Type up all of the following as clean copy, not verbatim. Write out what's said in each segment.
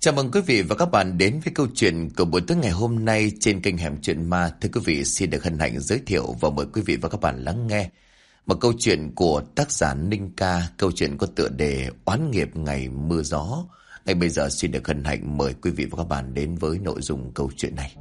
Chào mừng quý vị và các bạn đến với câu chuyện của buổi tối ngày hôm nay trên kênh Hẻm Chuyện Ma. Thưa quý vị, xin được hân hạnh giới thiệu và mời quý vị và các bạn lắng nghe một câu chuyện của tác giả Ninh Ca. Câu chuyện có tựa đề Oán nghiệp ngày mưa gió. Ngay bây giờ xin được hân hạnh mời quý vị và các bạn đến với nội dung câu chuyện này.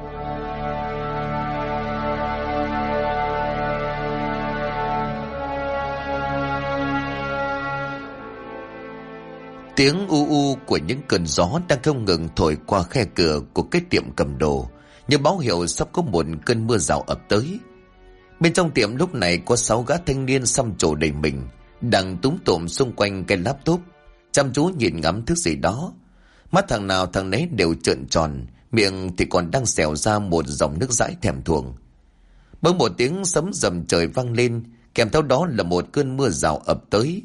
Tiếng u u của những cơn gió đang không ngừng thổi qua khe cửa của cái tiệm cầm đồ, như báo hiệu sắp có một cơn mưa rào ập tới. Bên trong tiệm lúc này có 6 gã thanh niên xăm trổ đầy mình, đang túm tụm xung quanh cái laptop, chăm chú nhìn ngắm thứ gì đó. Mắt thằng nào thằng nấy đều trợn tròn, miệng thì còn đang xèo ra một dòng nước dãi thèm thuồng. Bỗng một tiếng sấm rầm trời vang lên, kèm theo đó là một cơn mưa rào ập tới,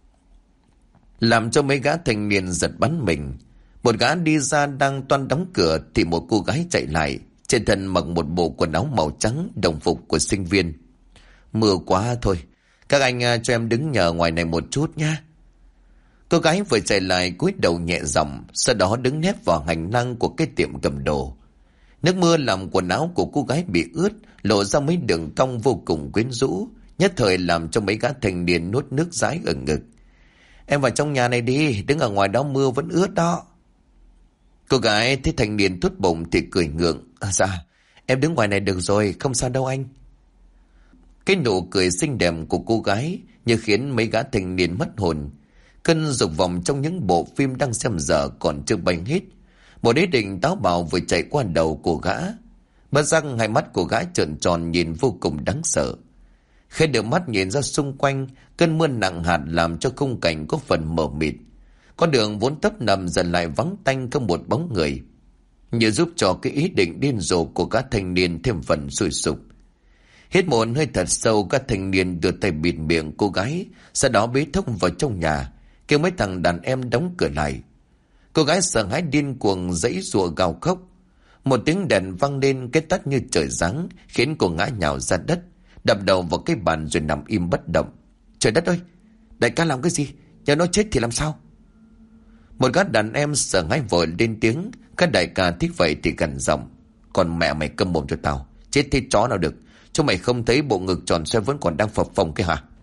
làm cho mấy gã thanh niên giật bắn mình. Một gã đi ra đang toan đóng cửa thì một cô gái chạy lại, trên thân mặc một bộ quần áo màu trắng, đồng phục của sinh viên. Mưa quá thôi, các anh cho em đứng nhờ ngoài này một chút nha. Cô gái vừa chạy lại cúi đầu nhẹ giọng, sau đó đứng nép vào hành lang của cái tiệm cầm đồ. Nước mưa làm quần áo của cô gái bị ướt, lộ ra mấy đường cong vô cùng quyến rũ, nhất thời làm cho mấy gã thanh niên nuốt nước dãi ở ngực. Em vào trong nhà này đi, đứng ở ngoài đó mưa vẫn ướt đó. Cô gái thấy thanh niên tốt bụng thì cười ngượng. Dạ, em đứng ngoài này được rồi, không sao đâu anh. Cái nụ cười xinh đẹp của cô gái như khiến mấy gã thanh niên mất hồn. Cơn dục vọng trong những bộ phim đang xem dở còn chưa bay hết. Một ý định táo bạo vừa chạy qua đầu của gã. Bất giác hai mắt của gã trợn tròn nhìn vô cùng đáng sợ. Khi đưa mắt nhìn ra xung quanh, cơn mưa nặng hạt làm cho khung cảnh có phần mờ mịt. Con đường vốn tấp nập dần lại vắng tanh không một bóng người, như giúp cho cái ý định điên rồ của các thanh niên thêm phần sôi sục. Hít một hơi thật sâu, các thanh niên đưa tay bịt miệng cô gái, sau đó bế thốc vào trong nhà, kêu mấy thằng đàn em đóng cửa lại. Cô gái sợ hãi điên cuồng giãy giụa gào khóc. Một tiếng đèn vang lên, cái tắt như trời giáng, khiến cô ngã nhào ra đất, đập đầu vào cái bàn rồi nằm im bất động. Trời đất ơi, đại ca làm cái gì? Nhớ nó chết thì làm sao? Một gã đàn em sợ hãi vội lên tiếng. Các đại ca thích vậy thì gằn giọng. Còn mẹ mày câm mồm cho tao, chết thế chó nào được. Chúng mày không thấy bộ ngực tròn xoay vẫn còn đang phập phồng kia hả?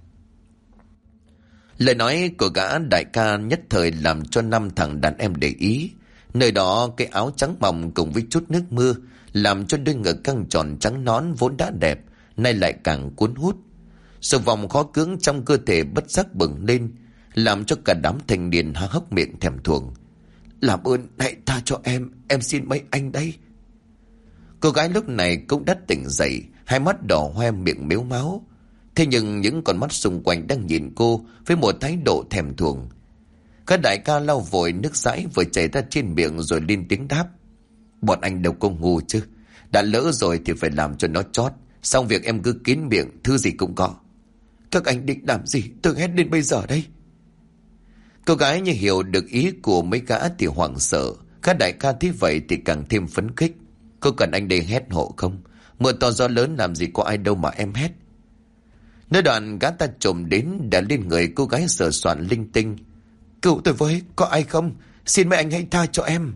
Lời nói của gã đại ca nhất thời làm cho 5 thằng đàn em để ý. Nơi đó cái áo trắng mỏng cùng với chút nước mưa làm cho đôi ngực căng tròn trắng nõn vốn đã đẹp nay lại càng cuốn hút. Sự vòng khó cưỡng trong cơ thể bất giác bừng lên, làm cho cả đám thanh niên há hốc miệng thèm thuồng. Làm ơn hãy tha cho em xin mấy anh đây. Cô gái lúc này cũng đã tỉnh dậy, hai mắt đỏ hoe, miệng mếu máu. Thế nhưng những con mắt xung quanh đang nhìn cô với một thái độ thèm thuồng. Các đại ca lau vội nước dãi vừa chảy ra trên miệng rồi lên tiếng đáp. Bọn anh đâu có ngu chứ, đã lỡ rồi thì phải làm cho nó chót. Xong việc em cứ kín miệng, thứ gì cũng có. Các anh định làm gì? Tôi hét lên bây giờ đây. Cô gái như hiểu được ý của mấy gã thì hoảng sợ. Các đại ca thấy vậy thì càng thêm phấn khích. Cô cần anh đây hét hộ không? Mưa to gió lớn làm gì có ai đâu mà em hét. Nơi đoạn gã ta trồm đến đã lên người cô gái sờ soạn linh tinh. Cứu tôi với, có ai không? Xin mấy anh hãy tha cho em.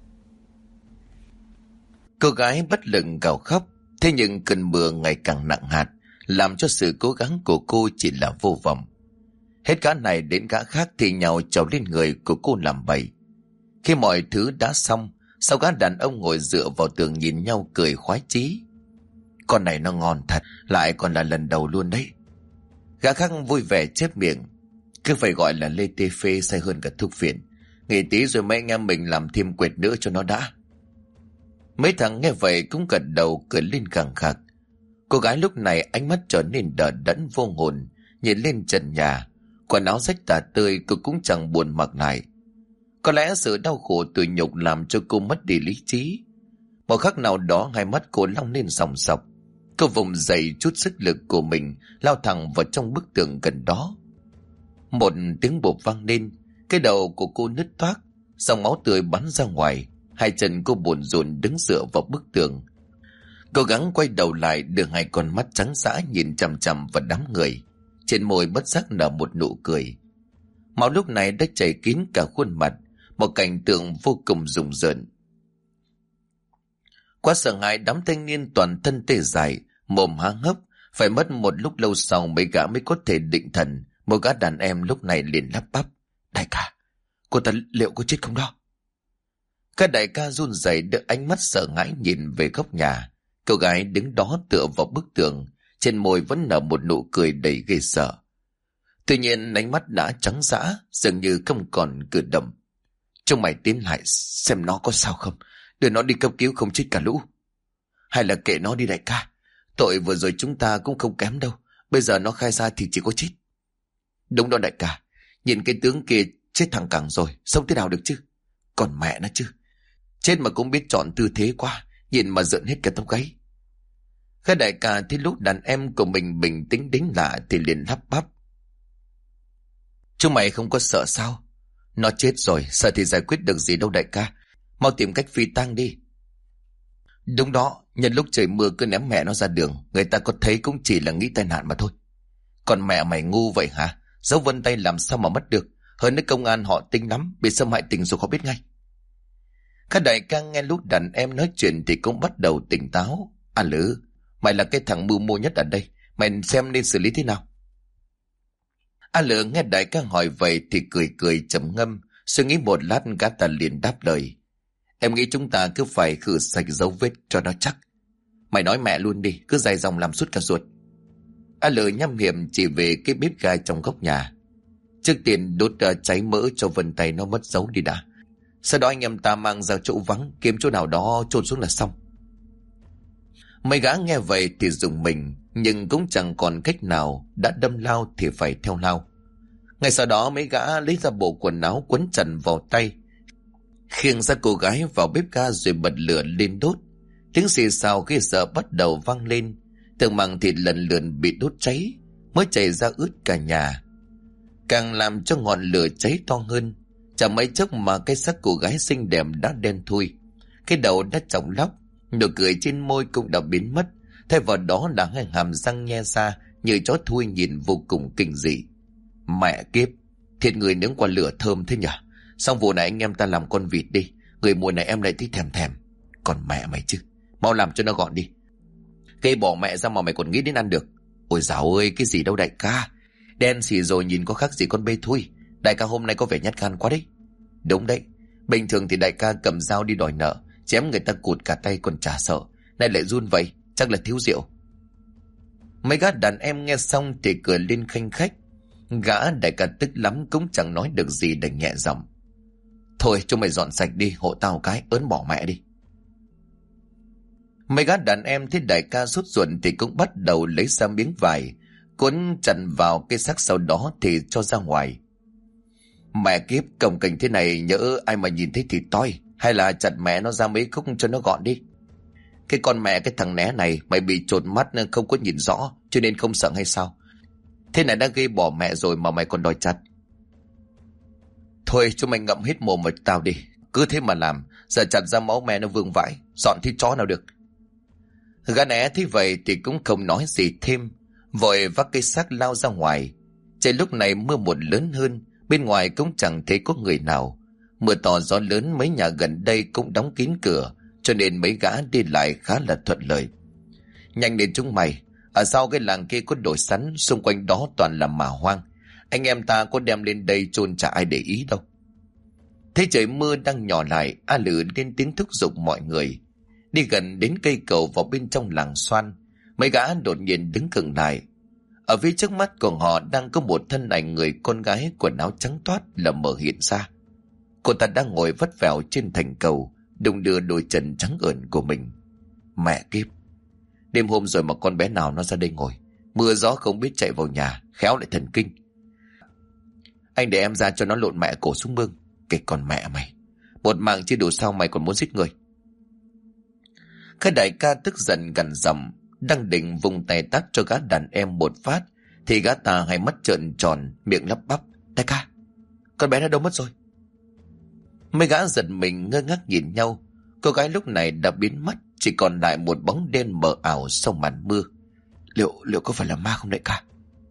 Cô gái bất lực gào khóc. Thế nhưng cơn mưa ngày càng nặng hạt, làm cho sự cố gắng của cô chỉ là vô vọng. Hết gã này đến gã khác thì nhào trèo lên người của cô làm bậy. Khi mọi thứ đã xong, sau gã đàn ông ngồi dựa vào tường nhìn nhau cười khoái chí. Con này nó ngon thật, lại còn là lần đầu luôn đấy. Gã khác vui vẻ chép miệng. Cứ phải gọi là lê tê phê say hơn cả thuốc phiện. Nghỉ tí rồi mấy anh em mình làm thêm quệt nữa cho nó đã. Mấy thằng nghe vậy cũng gật đầu cười lên khằng khặc. Cô gái lúc này ánh mắt trở nên đờ đẫn vô hồn, nhìn lên trần nhà, quần áo rách tả tơi cô cũng chẳng buồn mặc lại. Có lẽ sự đau khổ tủi nhục làm cho cô mất đi lý trí. Một khắc nào đó hai mắt cô long lên sòng sọc. Cô vùng dậy chút sức lực của mình, lao thẳng vào trong bức tường gần đó. Một tiếng bộp vang lên, cái đầu của cô nứt toác, dòng máu tươi bắn ra ngoài. Hai chân cô buồn rộn đứng dựa vào bức tường. Cố gắng quay đầu lại, đưa hai con mắt trắng dã nhìn chằm chằm vào đám người. Trên môi bất giác nở một nụ cười. Máu lúc này đã chảy kín cả khuôn mặt. một cảnh tượng vô cùng rùng rợn. Quá sợ hãi, đám thanh niên toàn thân tê dại, mồm há hốc. Phải mất một lúc lâu sau mấy gã mới có thể định thần. Một gã đàn em lúc này liền lắp bắp: đại ca, cô ta liệu có chết không đó? Các đại ca run rẩy đưa ánh mắt sợ hãi nhìn về góc nhà. Cô gái đứng đó tựa vào bức tường, trên môi vẫn nở một nụ cười đầy ghê sợ. Tuy nhiên ánh mắt đã trắng dã, dường như không còn cử động. Chúng mày tiến lại xem nó có sao không, đưa nó đi cấp cứu không chết cả lũ. Hay là kệ nó đi đại ca, tội vừa rồi chúng ta cũng không kém đâu, bây giờ nó khai ra thì chỉ có chết. Đúng đó đại ca, nhìn cái tướng kia chết thẳng cẳng rồi, sống thế nào được chứ? Còn mẹ nó chứ, chết mà cũng biết chọn tư thế quá, nhìn mà rợn hết cả tóc gáy. Các đại ca thấy lúc đàn em của mình bình tĩnh đến lạ thì liền lắp bắp: chúng mày không có sợ sao? Nó chết rồi, sợ thì giải quyết được gì đâu đại ca, mau tìm cách phi tang đi. Đúng đó, nhân lúc trời mưa cứ ném mẹ nó ra đường, người ta có thấy cũng chỉ là nghĩ tai nạn mà thôi. Còn mẹ mày ngu vậy hả? Dấu vân tay làm sao mà mất được? Hơn nữa công an họ tinh lắm, bị xâm hại tình dục họ biết ngay. Các đại ca nghe lúc đàn em nói chuyện thì cũng bắt đầu tỉnh táo. À Lữ, mày là cái thằng mưu mô nhất ở đây, mày xem nên xử lý thế nào? A Lữ nghe đại ca hỏi vậy thì cười cười trầm ngâm, suy nghĩ một lát gã ta liền đáp lời: em nghĩ chúng ta cứ phải khử sạch dấu vết cho nó chắc. Mày nói mẹ luôn đi, cứ dài dòng làm suốt cả ruột. A Lữ nhăm hiểm chỉ về cái bếp ga trong góc nhà. Trước tiên đốt cháy mỡ cho vân tay nó mất dấu đi đã. Sau đó anh em ta mang ra chỗ vắng, kiếm chỗ nào đó chôn xuống là xong. Mấy gã nghe vậy thì rùng mình, nhưng cũng chẳng còn cách nào, đã đâm lao thì phải theo lao. Ngay sau đó mấy gã lấy ra bộ quần áo quấn chặt vào tay, khiêng ra cô gái vào bếp ga rồi bật lửa lên đốt. Tiếng xì xào ghê sợ bắt đầu vang lên, từng mảng thịt lần lượt bị đốt cháy, mới chảy ra ướt cả nhà, càng làm cho ngọn lửa cháy to hơn. Chẳng mấy chốc mà cái xác cô gái xinh đẹp đã đen thui, cái đầu đã chỏng lóc, nụ cười trên môi cũng đã biến mất, thay vào đó là hai hàm răng nhe ra như chó thui nhìn vô cùng kinh dị. Mẹ kiếp, thịt người nướng qua lửa thơm thế nhỉ? Xong vụ này anh em ta làm con vịt đi, người mùa này em lại thích thèm thèm. Còn mẹ mày chứ, mau làm cho nó gọn đi. Cây bỏ mẹ ra mà mày còn nghĩ đến ăn được? Ôi dào ơi, cái gì đâu đại ca, đen xì rồi nhìn có khác gì con bê thui. Đại ca hôm nay có vẻ nhát gan quá đấy. Đúng đấy, bình thường thì đại ca cầm dao đi đòi nợ, chém người ta cụt cả tay còn chả sợ, nay lại run vậy, chắc là thiếu rượu. Mấy gã đàn em nghe xong thì cười lên khanh khách. Gã đại ca tức lắm cũng chẳng nói được gì, đành nhẹ giọng: thôi chúng mày dọn sạch đi, hộ tao cái, ớn bỏ mẹ đi. Mấy gã đàn em thấy đại ca sốt ruột thì cũng bắt đầu lấy ra miếng vải cuốn chặt vào cái xác, sau đó thì cho ra ngoài. Mẹ kiếp, cồng kềnh thế này nhỡ ai mà nhìn thấy thì toi, hay là chặt mẹ nó ra mấy khúc cho nó gọn đi. Cái con mẹ cái thằng né này, mày bị chột mắt nên không có nhìn rõ cho nên không sợ hay sao? Thế này đã gây bỏ mẹ rồi mà mày còn đòi chặt. Thôi chúng mày ngậm hết mồm mà tao đi, cứ thế mà làm, giờ chặt ra máu mẹ nó vương vãi, dọn thịt chó nào được. Gã né thế vậy thì cũng không nói gì thêm, vội vác cây xác lao ra ngoài. Trời lúc này mưa một lớn hơn, bên ngoài cũng chẳng thấy có người nào. Mưa to gió lớn, mấy nhà gần đây cũng đóng kín cửa, cho nên mấy gã đi lại khá là thuận lợi. Nhanh đến chúng mày, ở sau cái làng kia có đồi sắn, xung quanh đó toàn là mả hoang. Anh em ta có đem lên đây chôn chả ai để ý đâu. Thấy trời mưa đang nhỏ lại, A Lử lên tiếng thúc giục mọi người. Đi gần đến cây cầu vào bên trong làng xoan, mấy gã đột nhiên đứng khựng lại. Ở phía trước mắt của họ đang có một thân ảnh người con gái quần áo trắng toát lờ mờ hiện ra. Cô ta đang ngồi vắt vẻo trên thành cầu, đung đưa đôi chân trắng ởn của mình. Mẹ kiếp, đêm hôm rồi mà con bé nào nó ra đây ngồi, mưa gió không biết chạy vào nhà, khéo lại thần kinh. Anh để em ra cho nó lộn mẹ cổ xuống mương. Cái con mẹ mày, một mạng chưa đủ sao mày còn muốn giết người? Cái đại ca tức giận gằn giọng, đang định vùng tay tát cho gã đàn em một phát thì gã ta hai mắt trợn tròn, miệng lắp bắp: đại ca, con bé nó đâu mất rồi? Mấy gã giật mình ngơ ngác nhìn nhau. Cô gái lúc này đã biến mất, chỉ còn lại một bóng đen mờ ảo sau màn mưa. Liệu có phải là ma không đại ca?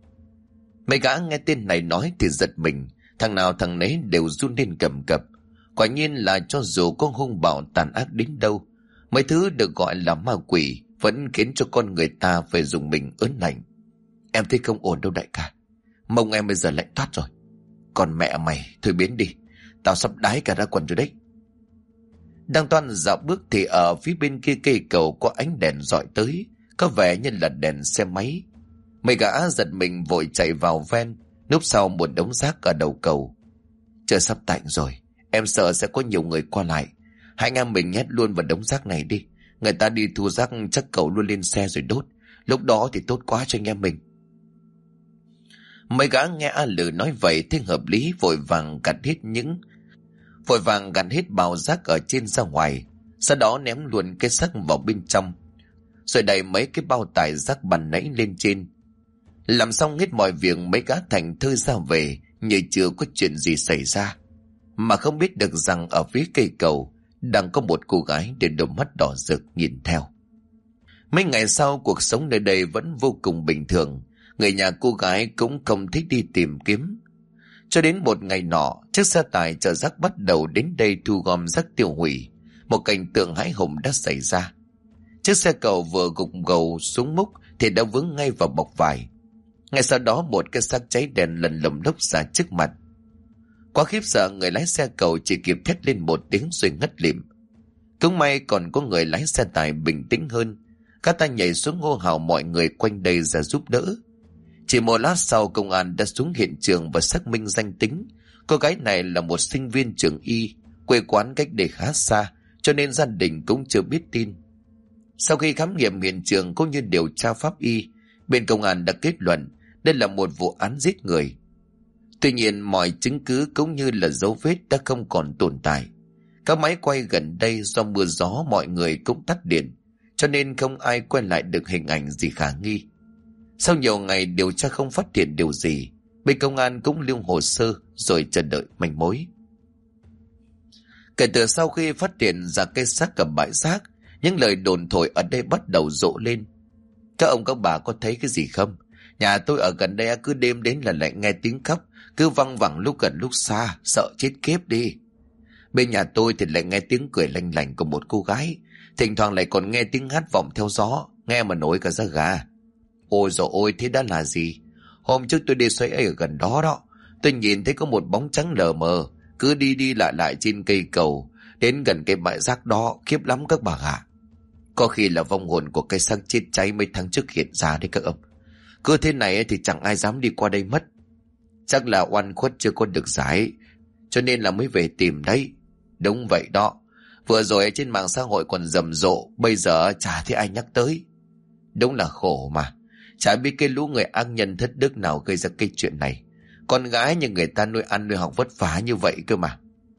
Mấy gã nghe tên này nói thì giật mình, thằng nào thằng nấy đều run lên cầm cập. Quả nhiên là cho dù có hung bạo tàn ác đến đâu, mấy thứ được gọi là ma quỷ vẫn khiến cho con người ta phải dùng mình ớn lạnh. Em thấy không ổn đâu đại ca. Mông em bây giờ lạnh toát rồi. Còn mẹ mày, thôi biến đi. Tao sắp đái cả ra quần rồi đấy. Đang toan dạo bước thì ở phía bên kia cây cầu có ánh đèn rọi tới, có vẻ như là đèn xe máy. Mấy gã giật mình vội chạy vào ven, núp sau một đống rác ở đầu cầu. Trời sắp tạnh rồi, em sợ sẽ có nhiều người qua lại. Hai anh em mình nhét luôn vào đống rác này đi. Người ta đi thu rác chắc cậu luôn lên xe rồi đốt. Lúc đó thì tốt quá cho anh em mình. Mấy gã nghe A Lử nói vậy thì hợp lý, vội vàng gặt hết bao rác ở trên ra ngoài, sau đó ném luôn cái xác vào bên trong, rồi đẩy mấy cái bao tải rác bàn nãy lên trên. Làm xong hết mọi việc, mấy gã thành thơi ra về như chưa có chuyện gì xảy ra, mà không biết được rằng ở phía cây cầu đang có một cô gái để đôi mắt đỏ rực nhìn theo. Mấy ngày sau, cuộc sống nơi đây vẫn vô cùng bình thường. Người nhà cô gái cũng không thích đi tìm kiếm. Cho đến một ngày nọ, chiếc xe tải chở rác bắt đầu đến đây thu gom rác tiêu hủy. Một cảnh tượng hãi hùng đã xảy ra. Chiếc xe cầu vừa gục gầu xuống múc thì đã vướng ngay vào bọc vải. Ngay sau đó một cái xác cháy đèn lần lồng lốc ra trước mặt. Quá khiếp sợ, người lái xe cầu chỉ kịp thét lên một tiếng rồi ngất lịm. Cũng may còn có người lái xe tải bình tĩnh hơn. Các ta nhảy xuống hô hào mọi người quanh đây ra giúp đỡ. Chỉ một lát sau, công an đã xuống hiện trường và xác minh danh tính. Cô gái này là một sinh viên trường y, quê quán cách đây khá xa, cho nên gia đình cũng chưa biết tin. Sau khi khám nghiệm hiện trường cũng như điều tra pháp y, bên công an đã kết luận đây là một vụ án giết người. Tuy nhiên mọi chứng cứ cũng như là dấu vết đã không còn tồn tại. Các máy quay gần đây do mưa gió mọi người cũng tắt điện, cho nên không ai quay lại được hình ảnh gì khả nghi. Sau nhiều ngày điều tra không phát hiện điều gì, bên công an cũng lưu hồ sơ rồi chờ đợi manh mối. Kể từ sau khi phát hiện ra cây xác ở bãi rác, những lời đồn thổi ở đây bắt đầu rộ lên. Các ông các bà có thấy cái gì không? Nhà tôi ở gần đây cứ đêm đến là lại nghe tiếng khóc, cứ văng vẳng lúc gần lúc xa, sợ chết khiếp đi. Bên nhà tôi thì lại nghe tiếng cười lanh lành của một cô gái, thỉnh thoảng lại còn nghe tiếng hát vọng theo gió, nghe mà nổi cả da gà. Ôi dồi ôi, thế đã là gì? Hôm trước tôi đi xoay ấy ở gần đó đó, tôi nhìn thấy có một bóng trắng lờ mờ cứ đi đi lại lại trên cây cầu, đến gần cái bãi rác đó, khiếp lắm các bà ạ. Có khi là vong hồn của cây xác chết cháy mấy tháng trước hiện ra đấy các ông. Cứ thế này thì chẳng ai dám đi qua đây mất. Chắc là oan khuất chưa có được giải, cho nên là mới về tìm đấy. Đúng vậy đó, vừa rồi trên mạng xã hội còn rầm rộ, bây giờ chả thấy ai nhắc tới. Đúng là khổ mà, chả biết cái lũ người ác nhân thất đức nào gây ra cái chuyện này. Con gái như người ta nuôi ăn nuôi học vất vả như vậy cơ mà.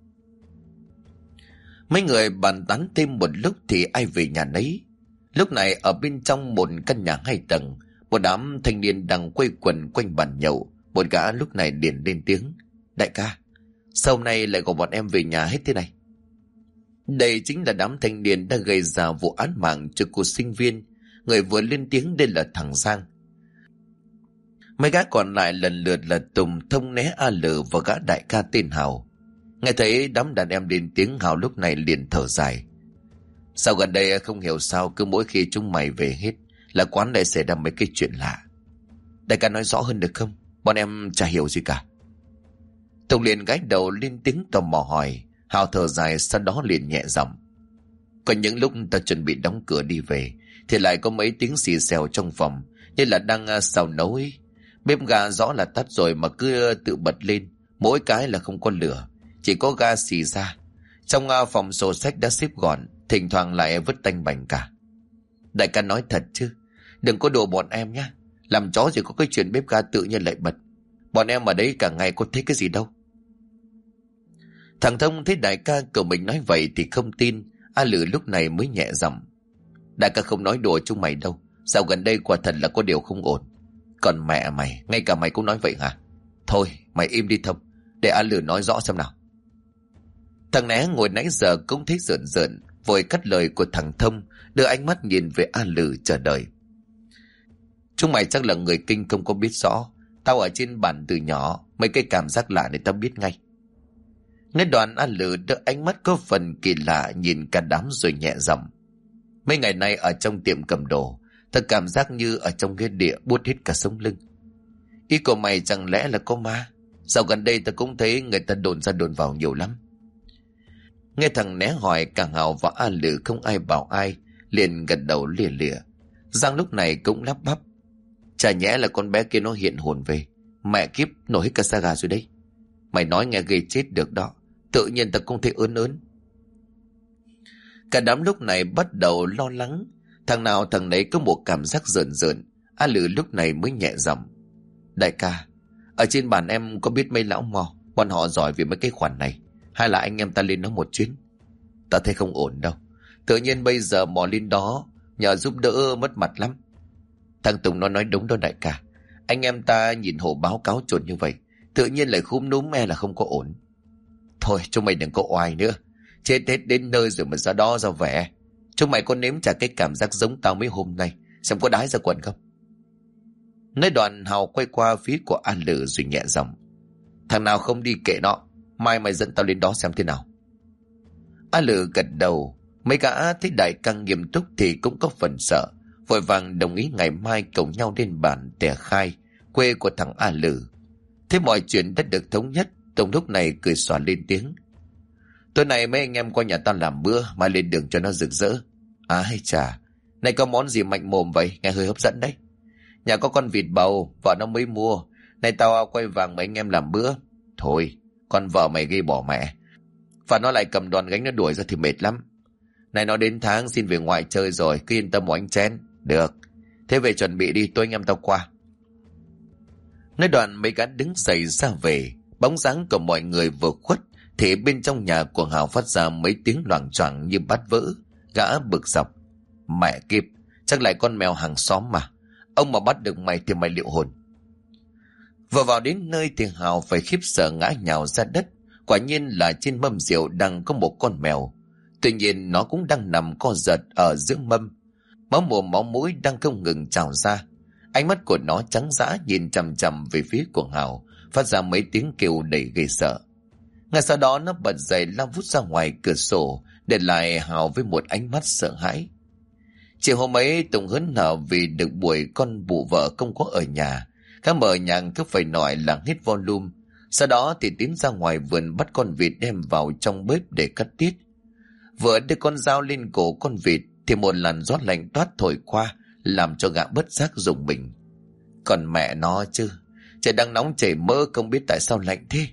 Mấy người bàn tán thêm một lúc thì ai về nhà nấy. Lúc này ở bên trong một căn nhà 2 tầng, một đám thanh niên đang quây quần quanh bàn nhậu. Một gã lúc này liền lên tiếng: Đại ca, sao hôm nay lại gọi bọn em về nhà hết thế này? Đây chính là đám thanh niên đã gây ra vụ án mạng cho cô sinh viên. Người vừa lên tiếng đây là thằng Giang. Mấy gã còn lại lần lượt là Tùng, Thông, Né, A Lử và gã đại ca tên Hào. Nghe thấy đám đàn em lên tiếng, Hào lúc này liền thở dài. Sao gần đây không hiểu sao cứ mỗi khi chúng mày về hết là quán lại xảy ra mấy cái chuyện lạ. Đại ca nói rõ hơn được không? Bọn em chả hiểu gì cả. Tùng liền gái đầu lên tiếng tò mò hỏi. Hào thở dài, sau đó liền nhẹ giọng: Có những lúc ta chuẩn bị đóng cửa đi về thì lại có mấy tiếng xì xèo trong phòng, như là đang xào nấu ấy. Bếp ga rõ là tắt rồi mà cứ tự bật lên, mỗi cái là không có lửa, chỉ có ga xì ra. Trong phòng sổ sách đã xếp gọn, thỉnh thoảng lại vứt tanh bành cả. Đại ca nói thật chứ, đừng có đùa bọn em nhé. Làm chó gì có cái chuyện bếp ga tự nhiên lại bật. Bọn em ở đấy cả ngày có thấy cái gì đâu. Thằng Thông thấy đại ca của mình nói vậy thì không tin. A Lử lúc này mới nhẹ giọng: Đại ca không nói đùa chúng mày đâu. Dạo gần đây quả thật là có điều không ổn. Còn mẹ mày, ngay cả mày cũng nói vậy hả? Thôi mày im đi Thông, để A Lử nói rõ xem nào. Thằng Né ngồi nãy giờ cũng thấy rợn rợn, vội cắt lời của thằng Thông, đưa ánh mắt nhìn về A Lử chờ đợi. Chúng mày chắc là người Kinh không có biết rõ. Tao ở trên bản từ nhỏ, mấy cái cảm giác lạ này tao biết ngay. Nghe đoạn A Lử đỡ ánh mắt có phần kỳ lạ nhìn cả đám rồi nhẹ giọng. Mấy ngày nay ở trong tiệm cầm đồ, ta cảm giác như ở trong cái địa buốt hết cả sống lưng. Ý của mày chẳng lẽ là có ma? Dạo gần đây ta cũng thấy người ta đồn ra đồn vào nhiều lắm. Nghe thằng né hỏi, cả Hào và A Lử không ai bảo ai, liền gật đầu lìa lìa. Giang lúc này cũng lắp bắp. Chả nhẽ là con bé kia nó hiện hồn về. Mẹ kiếp, nổi hết cả da gà rồi đấy. Mày nói nghe ghê chết được đó. Tự nhiên ta cũng thấy ớn ớn. Cả đám lúc này bắt đầu lo lắng. Thằng nào thằng nấy có một cảm giác rợn rợn. A Lử lúc này mới nhẹ giọng. Đại ca, ở trên bàn em có biết mấy lão mò, bọn họ giỏi về mấy cái khoản này. Hay là anh em ta lên nó một chuyến? Ta thấy không ổn đâu. Tự nhiên bây giờ mò lên đó nhờ giúp đỡ mất mặt lắm. Thằng Tùng nó nói đúng đó đại ca. Anh em ta nhìn hồ báo cáo chuẩn như vậy, tự nhiên lại khúm núm e là không có ổn. Thôi chúng mày đừng có oai nữa. Chết hết đến nơi rồi mà ra đó ra vẻ. Chúng mày có nếm trả cái cảm giác giống tao mấy hôm nay, xem có đái ra quần không? Nói đoạn Hào quay qua phía của A Lử rồi nhẹ giọng. Thằng nào không đi kệ nó, mai mày dẫn tao lên đó xem thế nào. A Lử gật đầu. Mấy gã thấy đại ca nghiêm túc thì cũng có phần sợ, vội vàng đồng ý ngày mai cùng nhau lên bản Tẻ Khai, quê của thằng A Lử. Thế mọi chuyện đã được thống nhất. Tùng lúc này cười xòa lên tiếng. Tối nay mấy anh em qua nhà tao làm bữa, mai lên đường cho nó rực rỡ. Ai chà, này có món gì mạnh mồm vậy, nghe hơi hấp dẫn đấy. Nhà có con vịt bầu, vợ nó mới mua. Này tao quay vàng mấy anh em làm bữa. Thôi, con vợ mày ghê bỏ mẹ. Và nó lại cầm đòn gánh nó đuổi ra thì mệt lắm. Này nó đến tháng xin về ngoại chơi rồi, cứ yên tâm một anh chén. Được, thế về chuẩn bị đi, tôi anh em tao qua. Nói đoạn mấy gã đứng dậy ra về. Bóng dáng của mọi người vừa khuất thì bên trong nhà của Hào phát ra mấy tiếng loảng choảng như bát vỡ. Gã bực dọc. Mẹ kiếp, chắc lại con mèo hàng xóm mà. Ông mà bắt được mày thì mày liệu hồn. Vừa vào đến nơi thì Hào phải khiếp sợ ngã nhào ra đất. Quả nhiên là trên mâm rượu đang có một con mèo. Tuy nhiên nó cũng đang nằm co giật ở giữa mâm. Máu mồm máu mũi đang không ngừng trào ra. Ánh mắt của nó trắng dã nhìn chằm chằm về phía của Hào, phát ra mấy tiếng kêu đầy ghê sợ. Ngay sau đó nó bật dậy lao vút ra ngoài cửa sổ, để lại Hào với một ánh mắt sợ hãi. Chiều hôm ấy Tùng hớn hở vì được buổi con bụ vợ không có ở nhà. Các mở nhàng cứ phải nói là hết volume. Sau đó thì tiến ra ngoài vườn bắt con vịt đem vào trong bếp để cắt tiết. Vừa đưa con dao lên cổ con vịt thì một làn gió lạnh toát thổi qua, làm cho gã bất giác rùng mình. Còn mẹ nó chứ, trời đang nóng chảy mỡ, không biết tại sao lạnh thế.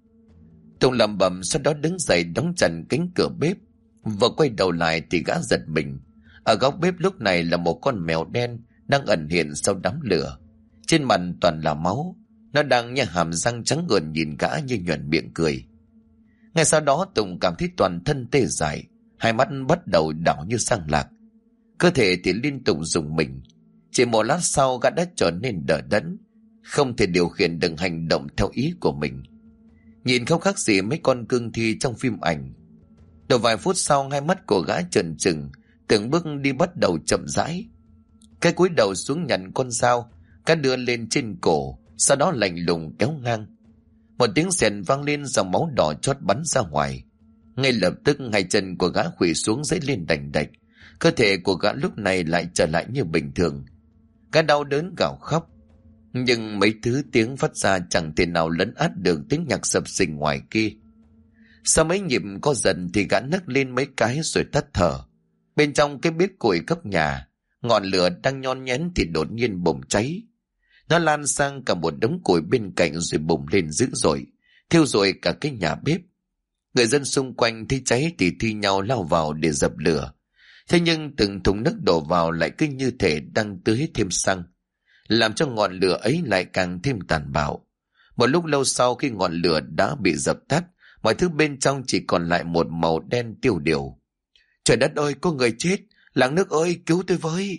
Tùng lẩm bẩm, sau đó đứng dậy đóng chặt cánh cửa bếp. Vừa quay đầu lại thì gã giật mình. Ở góc bếp lúc này là một con mèo đen đang ẩn hiện sau đám lửa. Trên mặt toàn là máu. Nó đang nhả hàm răng trắng ngần nhìn gã như nhoẻn miệng cười. Ngay sau đó Tùng cảm thấy toàn thân tê dại, hai mắt bắt đầu đảo như sang lạc. Cơ thể thì liên tục rùng mình. Chỉ một lát sau gã đã trở nên đờ đẫn, không thể điều khiển được hành động theo ý của mình. Nhìn không khác gì mấy con cương thi trong phim ảnh. Đầu vài phút sau, hai mắt của gã trợn trừng, từng bước đi bắt đầu chậm rãi. Cái cúi đầu xuống nhận con dao, gã đưa lên trên cổ, sau đó lạnh lùng kéo ngang. Một tiếng sèn vang lên, dòng máu đỏ chót bắn ra ngoài. Ngay lập tức hai chân của gã khuỵu xuống dãy lên đành đạch. Cơ thể của gã lúc này lại trở lại như bình thường. Gã đau đớn gào khóc, nhưng mấy thứ tiếng phát ra chẳng thể nào lấn át được tiếng nhạc sập sình ngoài kia. Sau mấy nhịp co dần thì gã nấc lên mấy cái rồi tắt thở. Bên trong cái bếp củi cấp nhà, ngọn lửa đang nhon nhén thì đột nhiên bùng cháy. Nó lan sang cả một đống củi bên cạnh rồi bùng lên dữ dội, thiêu rụi cả cái nhà bếp. Người dân xung quanh thấy cháy thì thi nhau lao vào để dập lửa. Thế nhưng từng thùng nước đổ vào lại cứ như thể đang tưới thêm xăng, làm cho ngọn lửa ấy lại càng thêm tàn bạo. Một lúc lâu sau, khi ngọn lửa đã bị dập tắt, mọi thứ bên trong chỉ còn lại một màu đen tiêu điều. Trời đất ơi, có người chết! Làng nước ơi, cứu tôi với!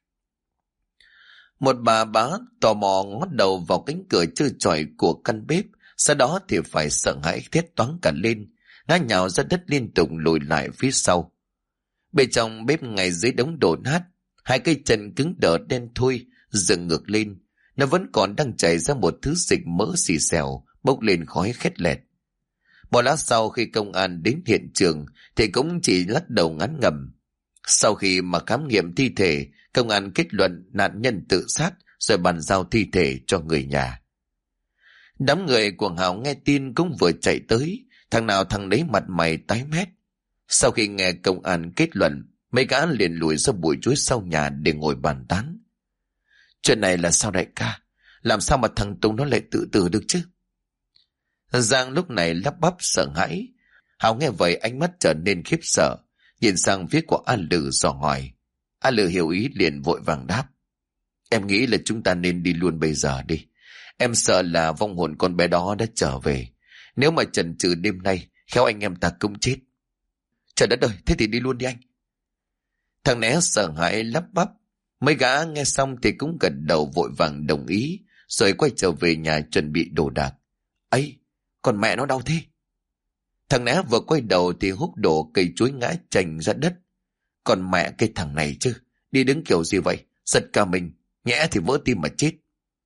Một bà bá tò mò ngó đầu vào cánh cửa trơ trọi của căn bếp, sau đó thì phải sợ hãi thét toáng cả lên, ngã nhào ra đất liên tục lùi lại phía sau. Bên trong bếp ngay dưới đống đổ nát, hai cây chân cứng đờ đen thui dựng ngược lên, nó vẫn còn đang chảy ra một thứ dịch mỡ xì xèo, bốc lên khói khét lẹt. Một lát sau khi công an đến hiện trường thì cũng chỉ lắc đầu ngán ngẩm. Sau khi mà khám nghiệm thi thể, công an kết luận nạn nhân tự sát rồi bàn giao thi thể cho người nhà. Đám người của Hào nghe tin cũng vừa chạy tới, thằng nào thằng đấy mặt mày tái mét. Sau khi nghe công an kết luận, mấy gã liền lùi ra bụi chuối sau nhà để ngồi bàn tán. Chuyện này là sao đại ca? Làm sao mà thằng Tùng nó lại tự tử được chứ? Giang lúc này lắp bắp sợ hãi. Hào nghe vậy ánh mắt trở nên khiếp sợ, nhìn sang phía của A Lử dò hỏi. A Lử hiểu ý liền vội vàng đáp. Em nghĩ là chúng ta nên đi luôn bây giờ đi. Em sợ là vong hồn con bé đó đã trở về. Nếu mà chần chừ đêm nay, khéo anh em ta cũng chết. Trời đất ơi, thế thì đi luôn đi anh. Thằng né sợ hãi lắp bắp. Mấy gã nghe xong thì cũng gật đầu vội vàng đồng ý, rồi quay trở về nhà chuẩn bị đồ đạc. Ấy, còn mẹ nó đau thế. Thằng né vừa quay đầu thì húc đổ cây chuối ngã chành ra đất. Còn mẹ cái thằng này chứ, đi đứng kiểu gì vậy? Giật cả mình, nhẽ thì vỡ tim mà chết.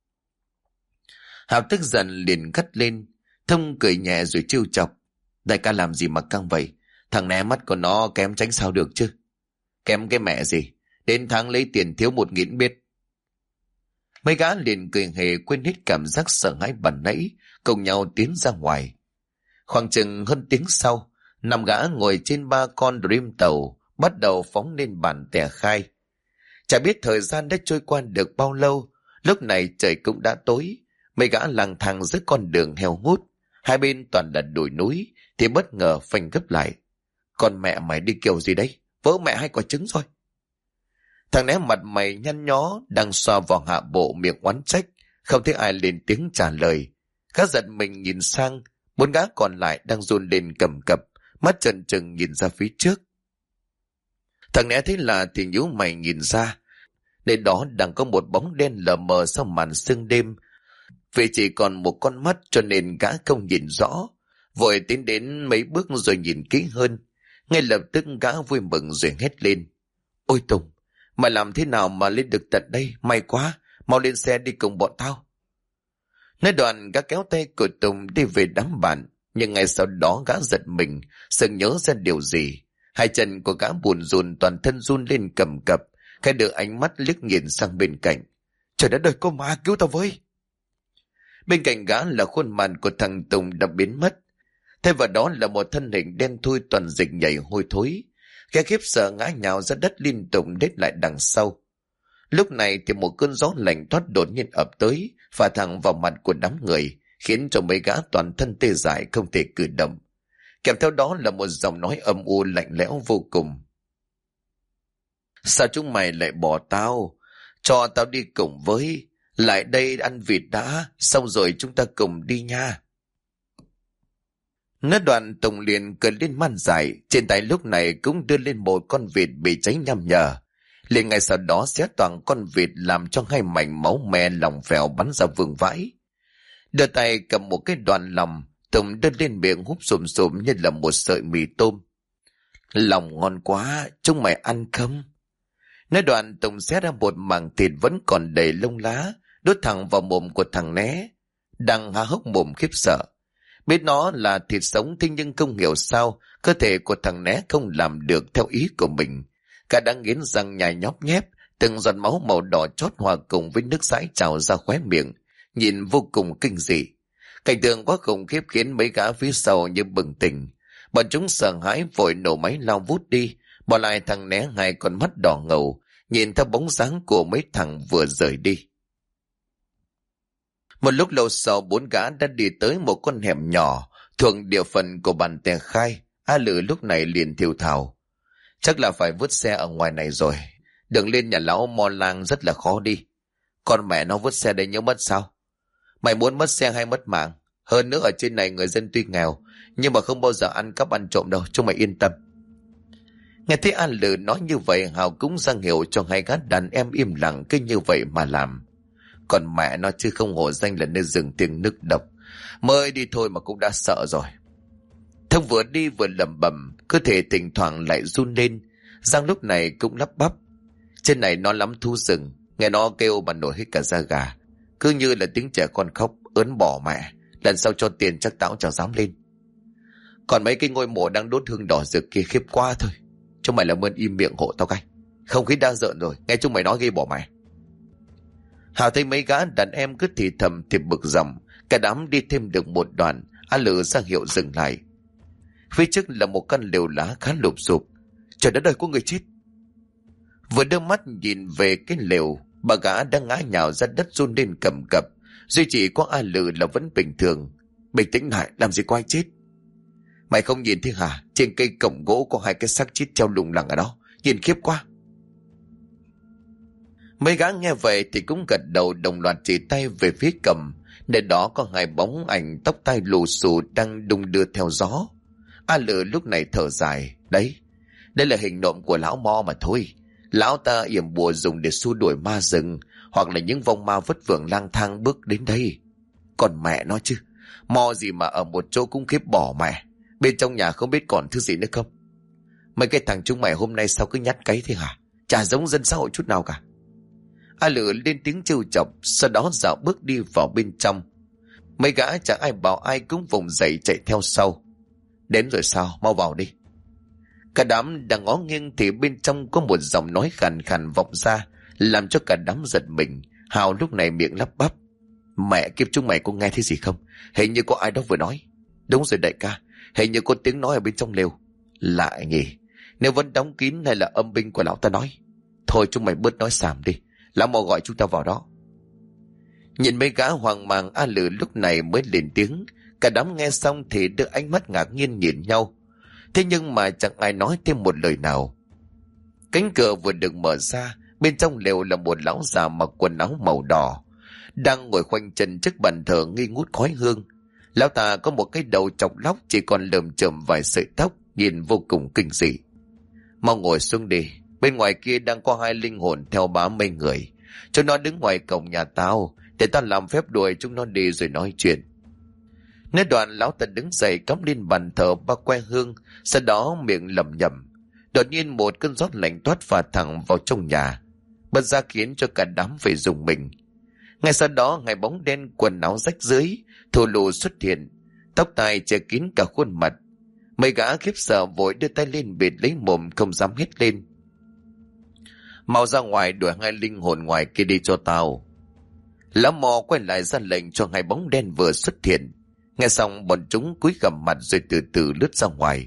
Hào tức giận liền gắt lên, Thông cười nhẹ rồi trêu chọc. Đại ca làm gì mà căng vậy? Thằng né mắt của nó kém tránh sao được chứ? Kém cái mẹ gì? Đến tháng lấy tiền thiếu 1.000 biết. Mấy gã liền cười hề quên hết cảm giác sợ hãi ban nãy, cùng nhau tiến ra ngoài. Khoảng chừng hơn tiếng sau, 5 gã ngồi trên 3 con Dream tàu bắt đầu phóng lên bản Tè Khai. Chả biết thời gian đã trôi qua được bao lâu, lúc này trời cũng đã tối. Mấy gã lang thang dưới con đường heo hút, hai bên toàn là đồi núi, thì bất ngờ phanh gấp lại. Con mẹ mày đi kiểu gì đấy? Vỡ mẹ hai quả trứng rồi. Thằng né mặt mày nhăn nhó, đang xoa vào hạ bộ miệng oán trách, không thấy ai lên tiếng trả lời. Gã giật mình nhìn sang, 4 gã còn lại đang run lên cầm cập, mắt trần trừng nhìn ra phía trước. Thằng né thấy lạ thì nhíu mày nhìn ra, nơi đó đang có một bóng đen lờ mờ sau màn sương đêm. Vì chỉ còn một con mắt cho nên gã không nhìn rõ, vội tiến đến mấy bước rồi nhìn kỹ hơn. Ngay lập tức gã vui mừng rồi hét lên. Ôi Tùng, mày làm thế nào mà lên được tận đây? May quá, mau lên xe đi cùng bọn tao. Nói đoạn gã kéo tay của Tùng đi về đám bạn, nhưng ngay sau đó gã giật mình, sừng nhớ ra điều gì. Hai chân của gã buồn rùn, toàn thân run lên cầm cập, cái đưa ánh mắt liếc nhìn sang bên cạnh. Trời đất ơi, cô ma cứu tao với. Bên cạnh gã là khuôn mặt của thằng Tùng đã biến mất. Thay vào đó là một thân hình đen thui toàn dịch nhảy hôi thối. Gã khiếp sợ ngã nhào ra đất liên tục đết lại đằng sau. Lúc này thì một cơn gió lạnh toát đột nhiên ập tới, phả thẳng vào mặt của đám người, khiến cho mấy gã toàn thân tê dại không thể cử động. Kèm theo đó là một giọng nói âm u lạnh lẽo vô cùng. Sao chúng mày lại bỏ tao? Cho tao đi cùng với. Lại đây ăn vịt đã, xong rồi chúng ta cùng đi nha. Nói đoạn Tùng liền cười lên man dại, trên tay lúc này cũng đưa lên một con vịt bị cháy nham nhở. Liền ngay sau đó xé toang con vịt làm cho hai mảnh máu me lòng phèo bắn ra vương vãi. Đưa tay cầm một cái đoạn lòng, Tùng đưa lên miệng húp sùm sùm như là một sợi mì tôm. Lòng ngon quá, chúng mày ăn không? Nói đoạn Tùng xé ra một mảng thịt vẫn còn đầy lông lá, đốt thẳng vào mồm của thằng né. Đang há hốc mồm khiếp sợ. Biết nó là thịt sống, thế nhưng không hiểu sao cơ thể của thằng né không làm được theo ý của mình. Cả đang nghiến răng nhai nhóp nhép, từng giọt máu màu đỏ chót hòa cùng với nước dãi trào ra khóe miệng, nhìn vô cùng kinh dị. Cảnh tượng quá khủng khiếp khiến mấy gã phía sau như bừng tỉnh. Bọn chúng sợ hãi vội nổ máy lao vút đi, bỏ lại thằng né hai con mắt đỏ ngầu, nhìn theo bóng dáng của mấy thằng vừa rời đi. Một lúc lâu sau, 4 gã đã đi tới một con hẻm nhỏ thuộc địa phận của bản Tè Khai. A Lử lúc này liền thều thào. Chắc là phải vứt xe ở ngoài này rồi. Đường lên nhà lão Mo Lang rất là khó đi. Con mẹ nó vứt xe đây nhớ mất sao? Mày muốn mất xe hay mất mạng? Hơn nữa ở trên này người dân tuy nghèo, nhưng mà không bao giờ ăn cắp ăn trộm đâu, chúng mày yên tâm. Nghe thấy A Lử nói như vậy, Hào cũng ra hiệu cho hai gã đàn em im lặng cứ như vậy mà làm. Còn mẹ nó chứ không hổ danh là nơi rừng tiếng nước độc. Mới đi thôi mà cũng đã sợ rồi. Thông vừa đi vừa lẩm bẩm, cơ thể thỉnh thoảng lại run lên. Giang lúc này cũng lắp bắp. Trên này nó lắm thú rừng, nghe nó kêu mà nổi hết cả da gà. Cứ như là tiếng trẻ con khóc, ớn bỏ mẹ. Lần sau cho tiền chắc tao chẳng dám lên. Còn mấy cái ngôi mộ đang đốt hương đỏ rực kia khiếp quá thôi. Chúng mày làm ơn im miệng hộ tao cái. Không khí đang rợn rồi, nghe chúng mày nói ghê bỏ mày. Hào thấy mấy gã đàn em cứ thì thầm thì bực dòng. Cả đám đi thêm được một đoạn, A Lự ra hiệu dừng lại. Phía trước là một căn lều lá khá lụp xụp. Trời đất ơi, có người chết. Vừa đưa mắt nhìn về cái lều, bà gã đang ngã nhào ra đất run lên cầm cập. Duy chỉ có A Lự là vẫn bình thường. Bình tĩnh lại, làm gì có ai chết. Mày không nhìn thấy hả? Trên cây cổng gỗ có 2 cái xác chết treo lủng lẳng ở đó. Nhìn khiếp quá. Mấy gã nghe vậy thì cũng gật đầu đồng loạt chỉ tay về phía cầm. Nơi đó có 2 bóng ảnh tóc tai lù xù đang đung đưa theo gió. A Lự lúc này thở dài. Đây là hình nộm của lão Mo mà thôi. Lão ta yểm bùa dùng để xua đuổi ma rừng, hoặc là những vong ma vất vưởng lang thang bước đến đây. Còn mẹ nó chứ, Mo gì mà ở một chỗ cũng khiếp bỏ mẹ. Bên trong nhà không biết còn thứ gì nữa không. Mấy cái thằng chúng mày hôm nay sao cứ nhát cấy thế hả? Chả giống dân xã hội chút nào cả. A Lự lên tiếng trêu chọc, sau đó dạo bước đi vào bên trong. Mấy gã chẳng ai bảo ai cũng vùng dậy chạy theo sau. Đến rồi sao, mau vào đi. Cả đám đang ngó nghiêng thì bên trong có một giọng nói khàn khàn vọng ra, làm cho cả đám giật mình. Hào lúc này miệng lắp bắp. Mẹ kiếp, chúng mày có nghe thấy gì không? Hình như có ai đó vừa nói. Đúng rồi đại ca, hình như có tiếng nói ở bên trong lều. Lạ nhỉ, nếu vẫn đóng kín hay là âm binh của lão ta nói. Thôi chúng mày bớt nói xàm đi, lão mau gọi chúng ta vào đó. Nhìn mấy gã hoang mang, A Lự lúc này mới lên tiếng. Cả đám nghe xong thì đưa ánh mắt ngạc nhiên nhìn nhau. Thế nhưng mà chẳng ai nói thêm một lời nào. Cánh cửa vừa được mở ra, bên trong lều là một lão già mặc quần áo màu đỏ, đang ngồi khoanh chân trước bàn thờ nghi ngút khói hương. Lão ta có một cái đầu chọc lóc chỉ còn lởm chởm vài sợi tóc, nhìn vô cùng kinh dị. Mau ngồi xuống đi, bên ngoài kia đang có 2 linh hồn theo bám mấy người. Chúng nó đứng ngoài cổng nhà tao, để tao làm phép đuổi chúng nó đi rồi nói chuyện. Nói đoạn lão ta đứng dậy cắm lên bàn thờ 3 que hương, sau đó miệng lẩm nhẩm. Đột nhiên một cơn gió lạnh toát phả thẳng vào trong nhà, bất giác khiến cho cả đám phải rùng mình. Ngay sau đó 2 bóng đen quần áo rách rưới thô lù xuất hiện, tóc tai che kín cả khuôn mặt. Mấy gã khiếp sợ vội đưa tay lên bịt lấy mồm không dám hét lên. Mau ra ngoài đuổi 2 linh hồn ngoài kia đi cho tao. Lão Mò quay lại ra lệnh cho 2 bóng đen vừa xuất hiện. Nghe xong bọn chúng cúi gằm mặt rồi từ từ lướt ra ngoài.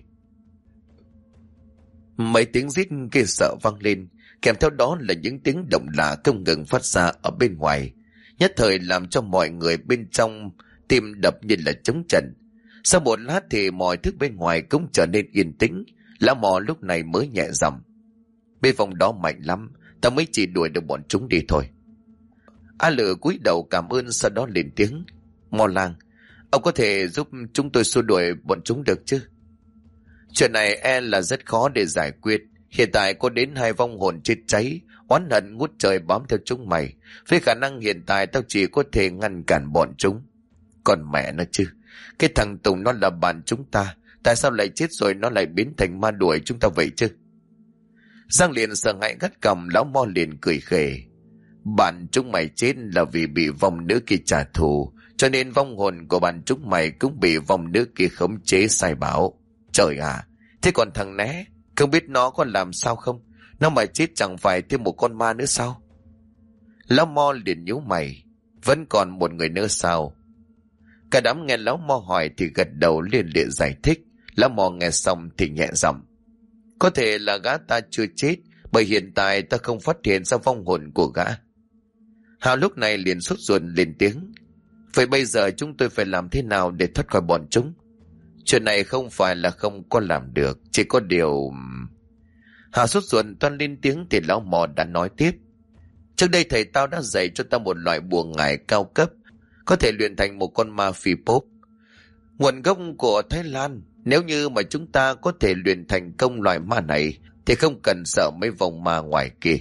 Mấy tiếng rít ghê sợ vang lên, kèm theo đó là những tiếng động lạ không ngừng phát ra ở bên ngoài, nhất thời làm cho mọi người bên trong tim đập như là trống trận. Sau một lát thì mọi thứ bên ngoài cũng trở nên yên tĩnh. Lão Mò lúc này mới nhẹ giọng. Bên phòng đó mạnh lắm, ta mới chỉ đuổi được bọn chúng đi thôi. A Lự cúi đầu cảm ơn, sau đó lên tiếng. Mò Lang, ông có thể giúp chúng tôi xua đuổi bọn chúng được chứ? Chuyện này là rất khó để giải quyết. Hiện tại có đến 2 vong hồn chết cháy, oán hận ngút trời bám theo chúng mày. Với khả năng hiện tại tao chỉ có thể ngăn cản bọn chúng. Còn mẹ nó chứ, cái thằng Tùng nó là bạn chúng ta, tại sao lại chết rồi nó lại biến thành ma đuổi chúng ta vậy chứ? Giang liền sợ hãi gắt cằm, lão Mo liền cười khề. Bạn chúng mày chết là vì bị vong nữ kia trả thù, cho nên vong hồn của bạn chúng mày cũng bị vong nữ kia khống chế sai bảo. Trời à, thế còn thằng Né, không biết nó có làm sao không? Nó mà chết chẳng phải thêm một con ma nữa sao? Lão Mo liền nhíu mày. Vẫn còn một người nữa sao? Cả đám nghe lão Mo hỏi thì gật đầu liên liệ giải thích. Lão Mo nghe xong thì nhẹ giọng. Có thể là gã ta chưa chết, bởi hiện tại ta không phát hiện ra vong hồn của gã. Hào lúc này liền sốt ruột lên tiếng. Vậy bây giờ chúng tôi phải làm thế nào để thoát khỏi bọn chúng? Chuyện này không phải là không có làm được, chỉ có điều... Hào sốt ruột toan lên tiếng thì lão Mò đã nói tiếp. Trước đây thầy tao đã dạy cho ta một loại bùa ngải cao cấp, có thể luyện thành một con ma phi pốp. Nguồn gốc của Thái Lan, nếu như mà chúng ta có thể luyện thành công loại ma này thì không cần sợ mấy vòng ma ngoài kia.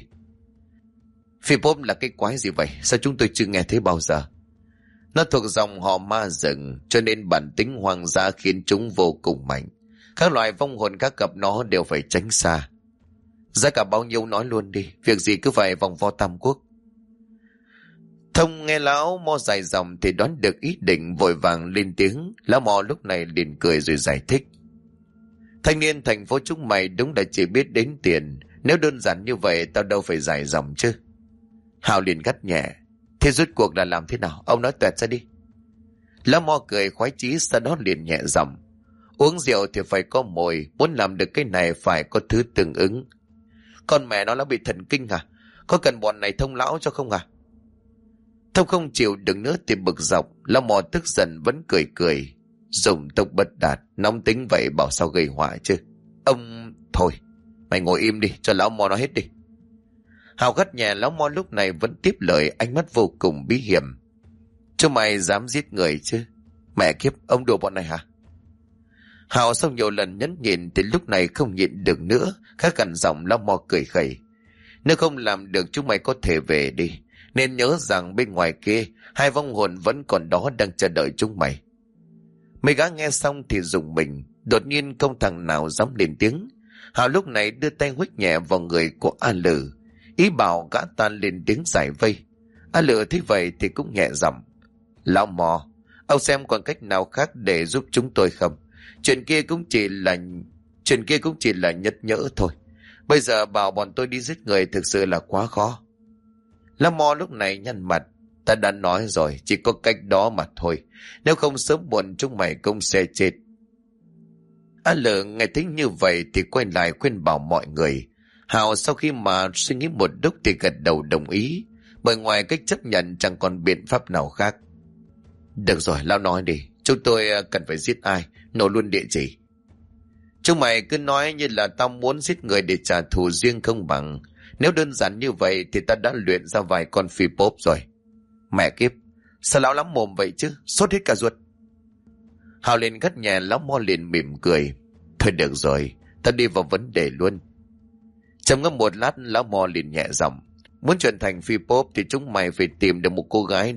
Phi pốp là cái quái gì vậy? Sao chúng tôi chưa nghe thấy bao giờ? Nó thuộc dòng họ ma rừng, cho nên bản tính hoang dã khiến chúng vô cùng mạnh. Các loại vong hồn các gặp nó đều phải tránh xa. Giá cả bao nhiêu nói luôn đi, việc gì cứ phải vòng vo Tam Quốc. Thông nghe lão Mo dài dòng thì đoán được ý định, vội vàng lên tiếng. Lão Mo lúc này liền cười rồi giải thích. Thanh niên thành phố chúng mày đúng là chỉ biết đến tiền. Nếu đơn giản như vậy tao đâu phải dài dòng chứ. Hào liền gắt nhẹ. Thế rốt cuộc là làm thế nào? Ông nói toẹt ra đi. Lão Mo cười khoái chí, sau đó liền nhẹ giọng. Uống rượu thì phải có mồi, muốn làm được cái này phải có thứ tương ứng. Con mẹ nó bị thần kinh à? Có cần bọn này thông lão cho không à? Thông không chịu đựng nữa thì bực dọc. Lão Mo tức giận vẫn cười cười. Dùng tốc bất đạt, nóng tính vậy bảo sao gây họa chứ. Ông... Thôi, mày ngồi im đi, cho lão Mo nói hết đi. Hào gắt nhẹ. Lão Mo lúc này vẫn tiếp lời, ánh mắt vô cùng bí hiểm. Chúng mày dám giết người chứ? Mẹ kiếp, ông đùa bọn này hả? Hào sau nhiều lần nhấn nhịn thì lúc này không nhịn được nữa, khá gằn giọng. Lão Mo cười khẩy. Nếu không làm được chúng mày có thể về đi. Nên nhớ rằng bên ngoài kia, hai vong hồn vẫn còn đó đang chờ đợi chúng mày. Mấy gã nghe xong thì rùng mình, đột nhiên không thằng nào dám lên tiếng. Hào lúc này đưa tay huých nhẹ vào người của A Lử, ý bảo gã ta lên tiếng giải vây. A Lử thấy vậy thì cũng nhẹ giọng. Lão Mò, ông xem còn cách nào khác để giúp chúng tôi không? Chuyện kia cũng chỉ là nhất nhỡ thôi. Bây giờ bảo bọn tôi đi giết người thực sự là quá khó. Lão Mò lúc này nhăn mặt. Ta đã nói rồi, chỉ có cách đó mà thôi. Nếu không sớm muộn chúng mày cũng sẽ chết. A Lử nghe thấy như vậy thì quay lại khuyên bảo mọi người. Hào sau khi mà suy nghĩ một lúc thì gật đầu đồng ý. Bởi ngoài cách chấp nhận chẳng còn biện pháp nào khác. Được rồi, lão nói đi. Chúng tôi cần phải giết ai? Nổ luôn địa chỉ. Chúng mày cứ nói như là tao muốn giết người để trả thù riêng không bằng. Nếu đơn giản như vậy thì ta đã luyện ra vài con phi pốp rồi. Mẹ kiếp, sao lão lắm mồm vậy chứ? Sốt hết cả ruột. Hào liền gắt nhẹ. Lão Mo liền mỉm cười. Thôi được rồi, ta đi vào vấn đề luôn. Trầm ngâm một lát, lão Mo liền nhẹ giọng. Muốn trở thành phi pốp thì chúng mày phải tìm được một cô gái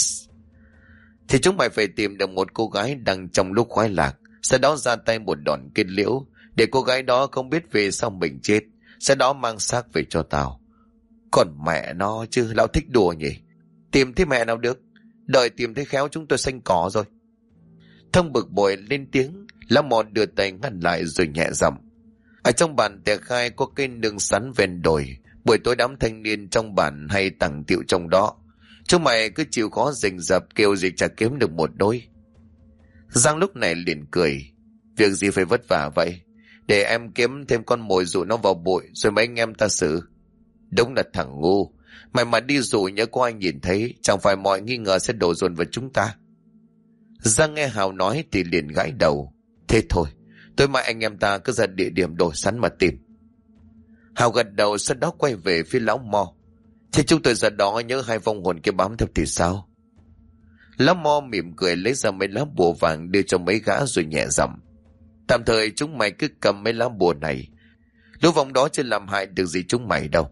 đang trong lúc khoái lạc. Sau đó ra tay một đòn kết liễu, để cô gái đó không biết về sao mình chết. Sau đó mang xác về cho tao. Còn mẹ nó chứ, lão thích đùa nhỉ. Tìm thấy mẹ nào được. Đợi tìm thấy khéo chúng tôi xanh cỏ rồi. Thông bực bội lên tiếng. Lão Mò đưa tay ngăn lại rồi nhẹ giọng. Ở trong bản tè khai có cây nương sắn ven đồi. Buổi tối đám thanh niên trong bản hay tặng tiệu trong đó. Chúng mày cứ chịu khó rình rập kêu gì chả kiếm được một đôi. Giang lúc này liền cười. Việc gì phải vất vả vậy? Để em kiếm thêm con mồi dụ nó vào bụi rồi mấy anh em ta xử. Đúng là thằng ngu. Mày mà đi dụ nhớ có ai nhìn thấy, chẳng phải mọi nghi ngờ sẽ đổ dồn vào chúng ta. Giang nghe Hào nói thì liền gãi đầu. Thế thôi, tối mai anh em ta cứ ra địa điểm đổ sắn mà tìm. Hào gật đầu, sau đó quay về phía lão Mo. Thế chúng tôi ra đó nhớ hai vong hồn kia bám theo thì sao? Lão Mo mỉm cười lấy ra mấy lá bùa vàng đưa cho mấy gã rồi nhẹ giọng. Tạm thời chúng mày cứ cầm mấy lá bùa này. Lũ vong đó chưa làm hại được gì chúng mày đâu.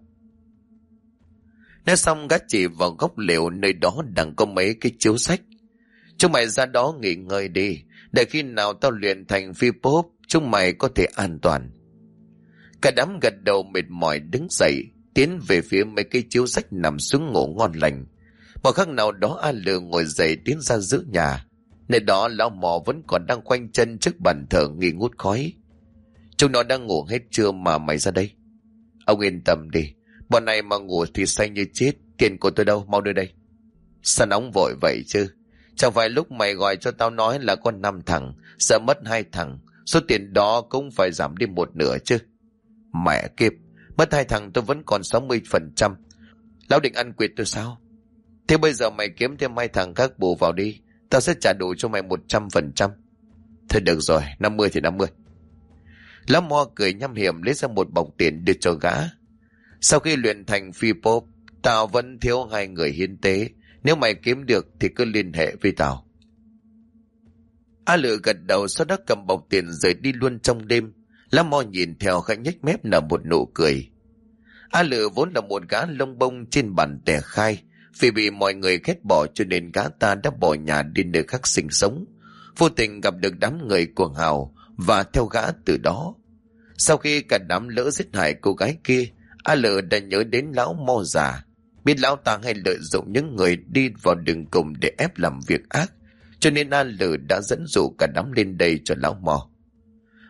Nói xong gã chỉ vào góc lều nơi đó đang có mấy cái chiếu sách. Chúng mày ra đó nghỉ ngơi đi. Để khi nào tao luyện thành phi pốp, chúng mày có thể an toàn. Cả đám gật đầu mệt mỏi đứng dậy, tiến về phía mấy cái chiếu sách nằm xuống ngủ ngon lành. Một khắc nào đó A Lử ngồi dậy tiến ra giữa nhà. Nơi đó lão Mò vẫn còn đang khoanh chân trước bàn thờ nghi ngút khói. Chúng nó đang ngủ hết trưa mà mày ra đây. Ông yên tâm đi. Bọn này mà ngủ thì say như chết. Tiền của tôi đâu, mau đưa đây. Sao nóng vội vậy chứ? Chẳng phải lúc mày gọi cho tao nói là có 5 thằng, sợ mất 2 thằng. Số tiền đó cũng phải giảm đi một nửa chứ. Mẹ kiếp, mất 2 thằng tôi vẫn còn 60%. Lão định ăn quỵt tôi sao? Thế bây giờ mày kiếm thêm 2 thằng khác bù vào đi. Tao sẽ trả đủ cho mày 100%. Thôi được rồi, 50 thì 50. Lão Mo cười nham hiểm lấy ra một bọc tiền đưa cho gã. Sau khi luyện thành phi pốp, tao vẫn thiếu 2 người hiến tế. Nếu mày kiếm được thì cứ liên hệ với tao. A Lử gật đầu, sau đó cầm bọc tiền rời đi luôn trong đêm. Lão Mo nhìn theo khẽ nhếch mép nở một nụ cười. A Lử vốn là một gã lông bông trên bản tẻ khai. Vì bị mọi người ghét bỏ cho nên gã ta đã bỏ nhà đi nơi khác sinh sống. Vô tình gặp được đám người của Hào và theo gã từ đó. Sau khi cả đám lỡ giết hại cô gái kia, A Lử đã nhớ đến lão Mo già. Biết lão ta hay lợi dụng những người đi vào đường cùng để ép làm việc ác, cho nên A Lử đã dẫn dụ cả đám lên đây cho lão Mo.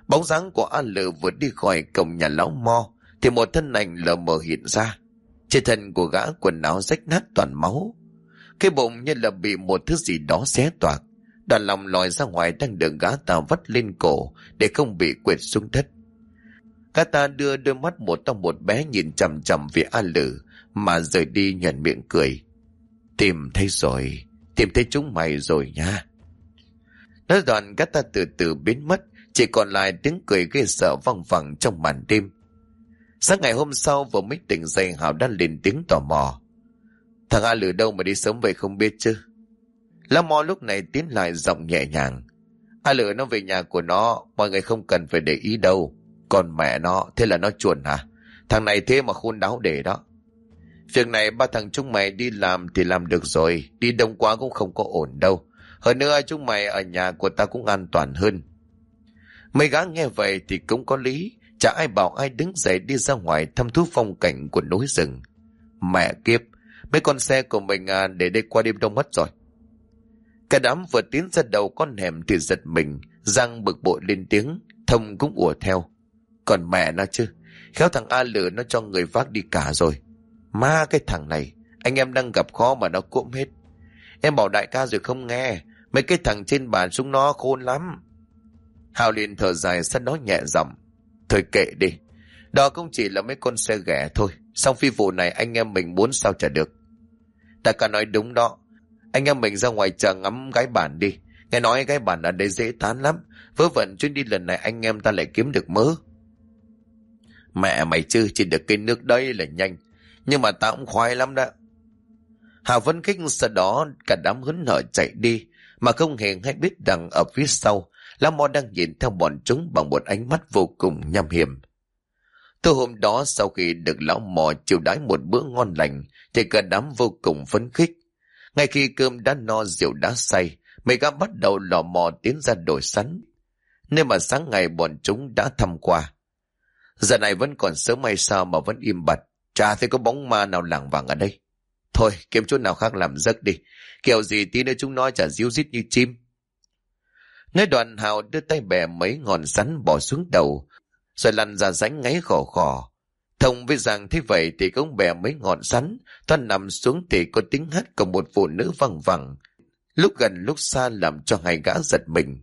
Bóng dáng của A Lự vừa đi khỏi cổng nhà lão Mo thì một thân ảnh lờ mờ hiện ra. Trên thân của gã quần áo rách nát toàn máu, cái bụng như là bị một thứ gì đó xé toạc, đoàn lòng lòi ra ngoài đang được gã ta vắt lên cổ để không bị quệt xuống đất. Gã ta đưa đôi mắt một to một bé nhìn chằm chằm về A Lự mà rời đi nhoẻn miệng cười. Tìm thấy rồi, tìm thấy chúng mày rồi nha. Nói đoạn gã ta từ từ biến mất, chỉ còn lại tiếng cười ghê sợ văng vẳng trong màn đêm. Sáng ngày hôm sau vừa mới tỉnh dậy, Hảo đã lên tiếng tò mò. Thằng A Lự đâu mà đi sớm vậy không biết chứ? Lão Mo lúc này tiến lại giọng nhẹ nhàng. A Lự nó về nhà của nó, mọi người không cần phải để ý đâu. Còn mẹ nó, thế là nó chuồn hả? Thằng này thế mà khôn đáo để đó. Việc này ba thằng chúng mày đi làm thì làm được rồi, đi đông quá cũng không có ổn đâu. Hơn nữa chúng mày ở nhà của ta cũng an toàn hơn. Mấy gã nghe vậy thì cũng có lý, chả ai bảo ai đứng dậy đi ra ngoài thăm thú phong cảnh của núi rừng. Mẹ kiếp, mấy con xe của mình để đây qua đêm đâu mất rồi. Cả đám vừa tiến ra đầu con hẻm thì giật mình, Giang bực bội lên tiếng, Thông cũng ùa theo. Còn mẹ nó chứ, khéo thằng A Lự nó cho người vác đi cả rồi. Má cái thằng này, anh em đang gặp khó mà nó cuộm hết. Em bảo đại ca rồi không nghe, mấy cái thằng trên bàn chúng nó khôn lắm. Hào liền thở dài sắt nói nhẹ giọng. Thôi kệ đi, đó cũng chỉ là mấy con xe ghẻ thôi. Xong phi vụ này anh em mình muốn sao chả được. Đại ca nói đúng đó, anh em mình ra ngoài chợ ngắm gái bản đi. Nghe nói gái bản ở đây dễ tán lắm. Vớ vẩn chuyến đi lần này anh em ta lại kiếm được mớ. Mẹ mày chứ, chỉ được cây nước đây là nhanh, nhưng mà tao cũng khoái lắm đó. Hào vẫn khích, sau đó cả đám hớn hở chạy đi, mà không hề hay biết rằng ở phía sau Lão Mo đang nhìn theo bọn chúng bằng một ánh mắt vô cùng nham hiểm. Tối hôm đó sau khi được Lão Mo chiêu đãi một bữa ngon lành thì cả đám vô cùng phấn khích. Ngay khi cơm đã no rượu đã say, mấy gã bắt đầu lò mò tiến ra đồi sắn, nơi mà sáng ngày bọn chúng đã thăm qua. Giờ này vẫn còn sớm hay sao mà vẫn im bặt, chả thấy có bóng ma nào lảng vảng ở đây. Thôi kiếm chỗ nào khác làm giấc đi, kiểu gì tí nữa chúng nó chả ríu rít như chim. Nói đoạn Hào đưa tay bẻ mấy ngọn sắn bỏ xuống đầu, rồi lăn ra rãnh ngáy khò khò. Thông với Giang thấy vậy thì cũng bẻ mấy ngọn sắn, toàn nằm xuống thì có tiếng hát của một phụ nữ văng vẳng, lúc gần lúc xa làm cho hai gã giật mình.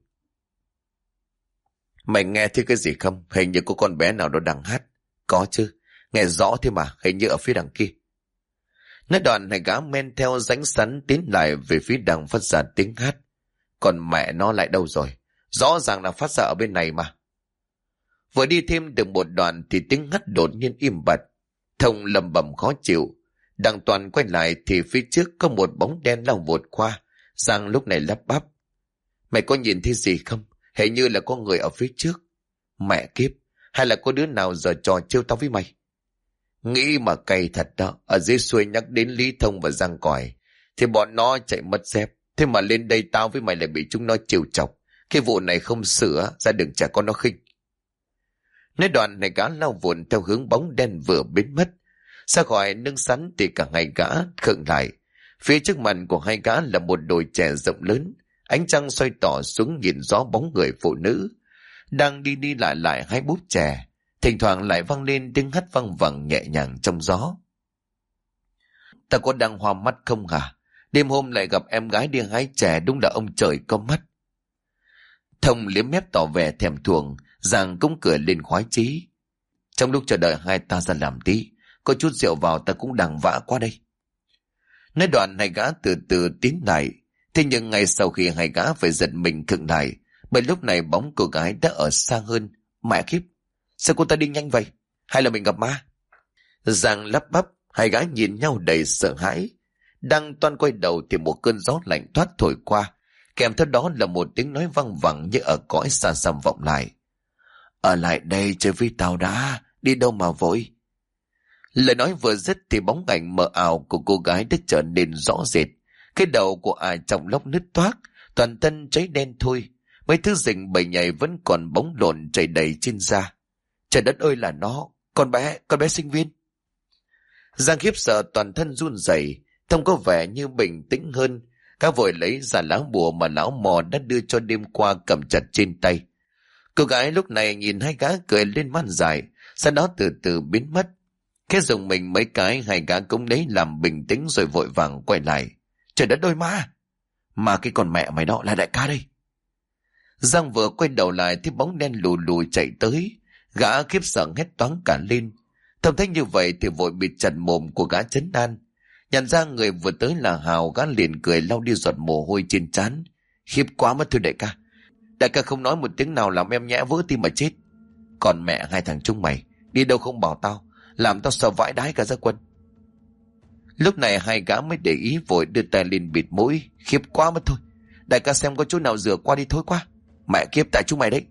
Mày nghe thấy cái gì không? Hình như có con bé nào đó đang hát. Có chứ, nghe rõ thế mà, hình như ở phía đằng kia. Nói đoạn hai gã men theo rãnh sắn tiến lại về phía đằng phát ra tiếng hát. Còn mẹ nó lại đâu rồi? Rõ ràng là phát ra ở bên này mà. Vừa đi thêm được một đoạn thì tiếng hát đột nhiên im bặt. Thông lầm bầm khó chịu. Đằng Toàn quay lại thì phía trước có một bóng đen lao vụt qua. Giang lúc này lắp bắp. Mày có nhìn thấy gì không? Hình như là có người ở phía trước. Mẹ kiếp, hay là có đứa nào giờ trò trêu tao với mày? Nghĩ mà cay thật đó. Ở dưới xuôi nhắc đến Lý Thông và Giang Còi thì bọn nó chạy mất dép. Thế mà lên đây tao với mày lại bị chúng nó trêu chọc. Cái vụ này không sửa, ra đừng trả con nó khinh. Nói đoạn này gã lao vụn theo hướng bóng đen vừa biến mất. Ra khỏi nương sắn thì cả hai gã khựng lại. Phía trước mặt của hai gã là một đồi chè rộng lớn. Ánh trăng xoay tỏ xuống nhìn rõ bóng người phụ nữ đang đi đi lại lại hai búp chè. Thỉnh thoảng lại vang lên tiếng hát văng vẳng nhẹ nhàng trong gió. Ta có đang hoa mắt không hả? Đêm hôm lại gặp em gái đi hái chè, đúng là ông trời có mắt. Thông liếm mép tỏ vẻ thèm thuồng, Giang cũng cười lên khoái chí. Trong lúc chờ đợi hai ta ra làm tí, có chút rượu vào ta cũng đằng vã qua đây. Nói đoạn hai gã từ từ tiến lại. Thế nhưng ngay sau khi hai gã phải giật mình khựng lại, bởi lúc này bóng cô gái đã ở xa hơn. Mẹ kiếp, sao cô ta đi nhanh vậy? Hay là mình gặp ma? Giang lắp bắp, hai gã nhìn nhau đầy sợ hãi. Đang toan quay đầu thì một cơn gió lạnh thoát thổi qua, kèm theo đó là một tiếng nói văng vẳng như ở cõi xa xăm vọng lại. Ở lại đây chơi với tao đã, đi đâu mà vội. Lời nói vừa dứt thì bóng ảnh mờ ảo của cô gái đã trở nên rõ rệt. Cái đầu của ả trong lốc nứt toác, toàn thân cháy đen thui. Mấy thứ rình bầy nhảy vẫn còn bóng lộn chảy đầy trên da. Trời đất ơi là nó, con bé sinh viên. Giang khiếp sợ toàn thân run rẩy. Thông có vẻ như bình tĩnh hơn. Cá vội lấy ra lá bùa mà lão mò đã đưa cho đêm qua cầm chặt trên tay. Cô gái lúc này nhìn hai gã cười lên man dài, sau đó từ từ biến mất. Khẽ dùng mình mấy cái, hai gã cũng lấy làm bình tĩnh rồi vội vàng quay lại. Trời đất ơi ma! Mà cái con mẹ mày đó là đại ca đây. Giang vừa quay đầu lại thì bóng đen lù lù chạy tới. Gã khiếp sợ hét toáng cả lên. Trông thấy như vậy thì vội bịt chặt mồm của gã trấn an. Nhận ra người vừa tới là Hào, gã liền cười lau đi giọt mồ hôi trên trán. Khiếp quá mất thưa đại ca. Đại ca không nói một tiếng nào làm em nhẽ vỡ tim mà chết. Còn mẹ hai thằng chúng mày đi đâu không bảo tao, làm tao sợ vãi đái cả gia quân. Lúc này hai gã mới để ý, vội đưa tay lên bịt mũi. Khiếp quá mất thôi. Đại ca xem có chỗ nào rửa qua đi thôi quá. Mẹ kiếp tại chúng mày đấy.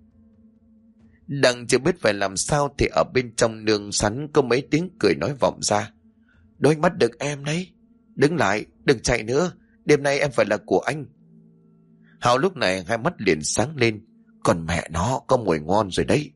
Đằng chưa biết phải làm sao thì ở bên trong nương sắn có mấy tiếng cười nói vọng ra. Đôi mắt được em đấy. Đứng lại, đừng chạy nữa. Đêm nay em phải là của anh. Hào lúc này hai mắt liền sáng lên. Còn mẹ nó có mùi ngon rồi đấy.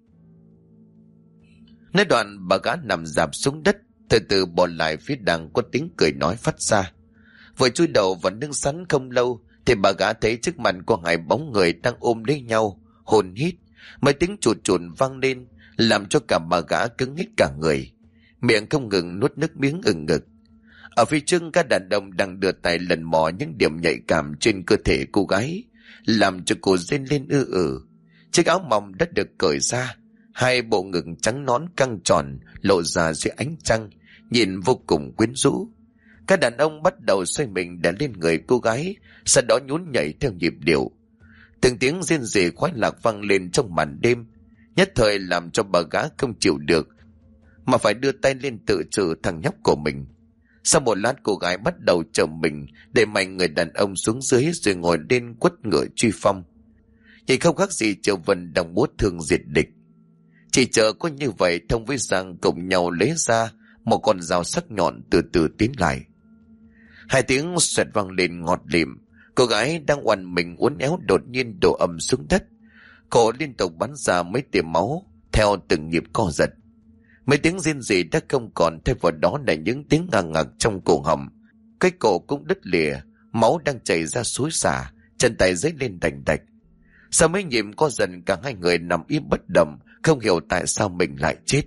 Nói đoạn bà gã nằm dạp xuống đất, từ từ bỏ lại phía đằng có tiếng cười nói phát ra. Vừa chui đầu vào nương sắn không lâu thì bà gã thấy trước mặt có hai bóng người đang ôm lấy nhau, hồn hít. Mấy tiếng chụt chụt vang lên, làm cho cả bà gã cứng hết cả người, miệng không ngừng nuốt nước miếng ừng ngực. Ở phía trước các đàn ông đang đưa tay lần mò những điểm nhạy cảm trên cơ thể cô gái, làm cho cô rên lên ư. Chiếc áo mỏng đã được cởi ra, hai bộ ngực trắng nõn căng tròn lộ ra dưới ánh trăng, nhìn vô cùng quyến rũ. Các đàn ông bắt đầu xoay mình đè lên người cô gái, sau đó nhún nhảy theo nhịp điệu. Từng tiếng rên rỉ khoái lạc vang lên trong màn đêm, nhất thời làm cho bà gã không chịu được, mà phải đưa tay lên tự trừ thằng nhóc của mình. Sau một lát cô gái bắt đầu chở mình để mạnh người đàn ông xuống dưới, rồi ngồi lên quất ngựa truy phong. Thì không khác gì Triệu Vân đang bút thương diệt địch. Chỉ chờ có như vậy, Thông với Giang cùng nhau lấy ra một con dao sắc nhọn, từ từ tiến lại. Hai tiếng xoẹt vang lên ngọt lịm. Cô gái đang oằn mình uốn éo đột nhiên đổ ầm xuống đất, cổ liên tục bắn ra mấy tia máu theo từng nhịp co giật. Mấy tiếng rên rỉ đã không còn, thay vào đó là những tiếng ngà ngạc trong cổ họng. Cái cổ cũng đứt lìa, máu đang chảy ra xối xả, chân tay dấy lên đành đạch. Sau mấy nhịp co giật, cả hai người nằm im bất động, không hiểu tại sao mình lại chết.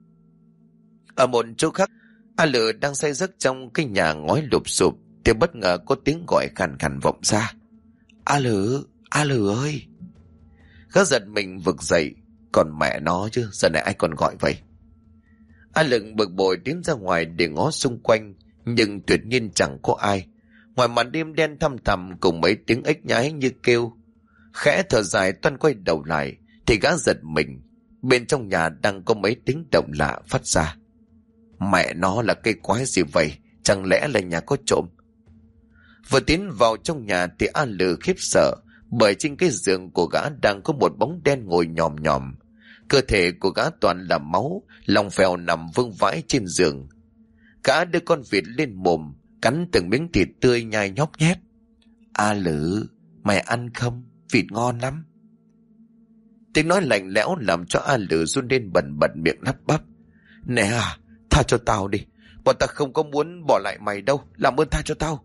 Ở một chỗ khác, A Lự đang say giấc trong cái nhà ngói lụp sụp thì bất ngờ có tiếng gọi khàn khàn vọng ra. A Lự ơi! Gã giật mình vực dậy. Còn mẹ nó chứ, giờ này ai còn gọi vậy? A Lự bực bội tiến ra ngoài để ngó xung quanh, nhưng tuyệt nhiên chẳng có ai. Ngoài màn đêm đen thăm thẳm cùng mấy tiếng ếch nhái như kêu. Khẽ thở dài toan quay đầu lại thì gã giật mình. Bên trong nhà đang có mấy tiếng động lạ phát ra. Mẹ nó là cây quái gì vậy? Chẳng lẽ là nhà có trộm? Vừa tiến vào trong nhà thì A Lự khiếp sợ, bởi trên cái giường của gã đang có một bóng đen ngồi nhòm nhòm. Cơ thể của gã toàn là máu, lòng phèo nằm vương vãi trên giường. Gã đưa con vịt lên mồm, cắn từng miếng thịt tươi nhai nhóp nhét. A Lự, mày ăn không? Vịt ngon lắm. Tiếng nói lạnh lẽo làm cho A Lự run lên bần bật, miệng lắp bắp. Nè à, tha cho tao đi. Bọn ta không có muốn bỏ lại mày đâu. Làm ơn tha cho tao.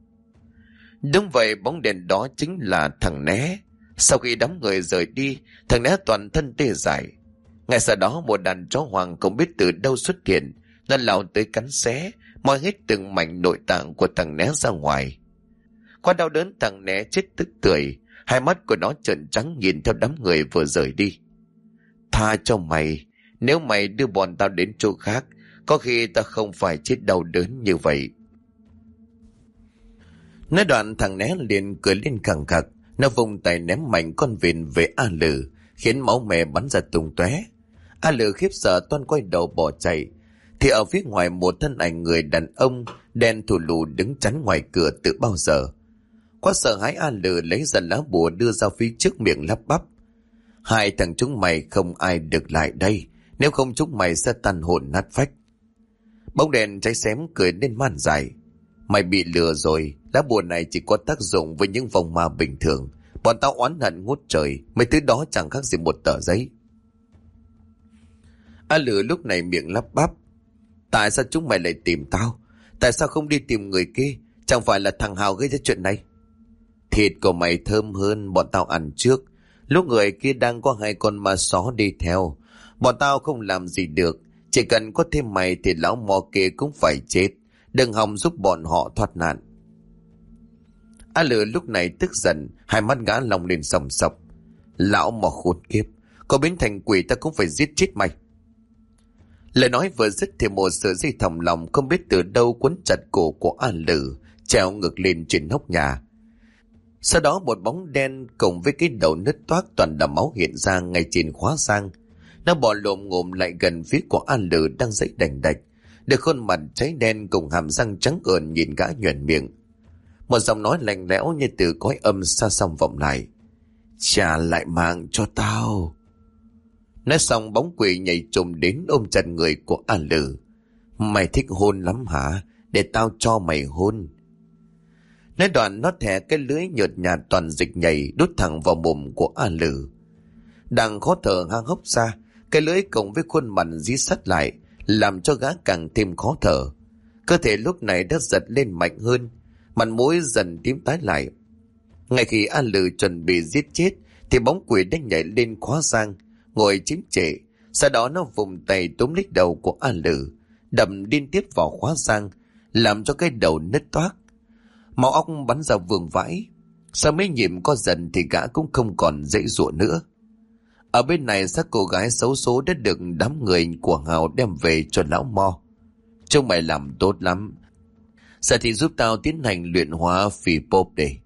Đúng vậy, bóng đèn đó chính là thằng Né. Sau khi đám người rời đi, thằng Né toàn thân tê dại. Ngay sau đó một đàn chó hoang không biết từ đâu xuất hiện. Nó lao tới cắn xé, moi hết từng mảnh nội tạng của thằng Né ra ngoài. Qua đau đớn, thằng Né chết tức tưởi. Hai mắt của nó trợn trắng nhìn theo đám người vừa rời đi. Tha cho mày. Nếu mày đưa bọn tao đến chỗ khác, có khi ta không phải chết đau đớn như vậy. Nói đoạn thằng Né liền cười lên khẳng khặc. Nó vùng tay ném mạnh con vịt về A Lự, khiến máu me bắn ra tung tóe. A Lự khiếp sợ toan quay đầu bỏ chạy, thì ở phía ngoài một thân ảnh người đàn ông đen thù lù đứng chắn ngoài cửa từ bao giờ. Quá sợ hãi, A Lự lấy ra lá bùa đưa ra phía trước, miệng lắp bắp. Hai thằng chúng mày không ai được lại đây, nếu không chúng mày sẽ tan hồn nát phách. Bóng đèn cháy xém cười lên man dài. Mày bị lừa rồi, lá bùa này chỉ có tác dụng với những vong ma bình thường. Bọn tao oán hận ngút trời, mấy thứ đó chẳng khác gì một tờ giấy. A Lự lúc này miệng lắp bắp. Tại sao chúng mày lại tìm tao? Tại sao không đi tìm người kia? Chẳng phải là thằng Hào gây ra chuyện này? Thịt của mày thơm hơn, bọn tao ăn trước. Lúc người kia đang có 2 con ma só đi theo. Bọn tao không làm gì được. Chỉ cần có thêm mày thì lão mò kia cũng phải chết. Đừng hòng giúp bọn họ thoát nạn. A Lử lúc này tức giận, hai mắt gã long lên sòng sọc. Lão mò khốn kiếp, có biến thành quỷ ta cũng phải giết chết mày. Lời nói vừa dứt thì một sợi dây thòng lòng không biết từ đâu quấn chặt cổ của A Lử, treo ngược lên trên nóc nhà. Sau đó một bóng đen cùng với cái đầu nứt toác toàn đầm máu hiện ra ngay trên khóa sang. Nó bò lồm ngồm lại gần phía của A Lử đang dậy đành đạch, được khuôn mặt cháy đen cùng hàm răng trắng ợn nhìn gã nhoẻn miệng. Một giọng nói lạnh lẽo như từ cõi âm xa xăm vọng lại. Trả lại mạng cho tao. Nói xong bóng quỷ nhảy trùm đến ôm chặt người của A Lử. Mày thích hôn lắm hả? Để tao cho mày hôn. Nói đoạn nó thẻ cái lưới nhợt nhạt toàn dịch nhảy đút thẳng vào mồm của A Lử. Đang khó thở hang hốc ra, cái lưới cộng với khuôn mặt dí sắt lại làm cho gã càng thêm khó thở. Cơ thể lúc này đã giật lên mạnh hơn, mặt mũi dần tím tái lại. Ngay khi A Lử chuẩn bị giết chết thì bóng quỷ đã nhảy lên khóa sang, ngồi chiếm trệ. Sau đó nó vùng tay túm lấy đầu của A Lử, đâm liên tiếp vào khóa sang, làm cho cái đầu nứt toác. Máu óc bắn ra vương vãi. Sau mấy nhịp có dần thì gã cũng không còn dễ dụa nữa. Ở bên này xác cô gái xấu số đã được đám người của Hào đem về cho lão Mo. Trông mày làm tốt lắm. Giờ thì giúp tao tiến hành luyện hóa phi pop đây.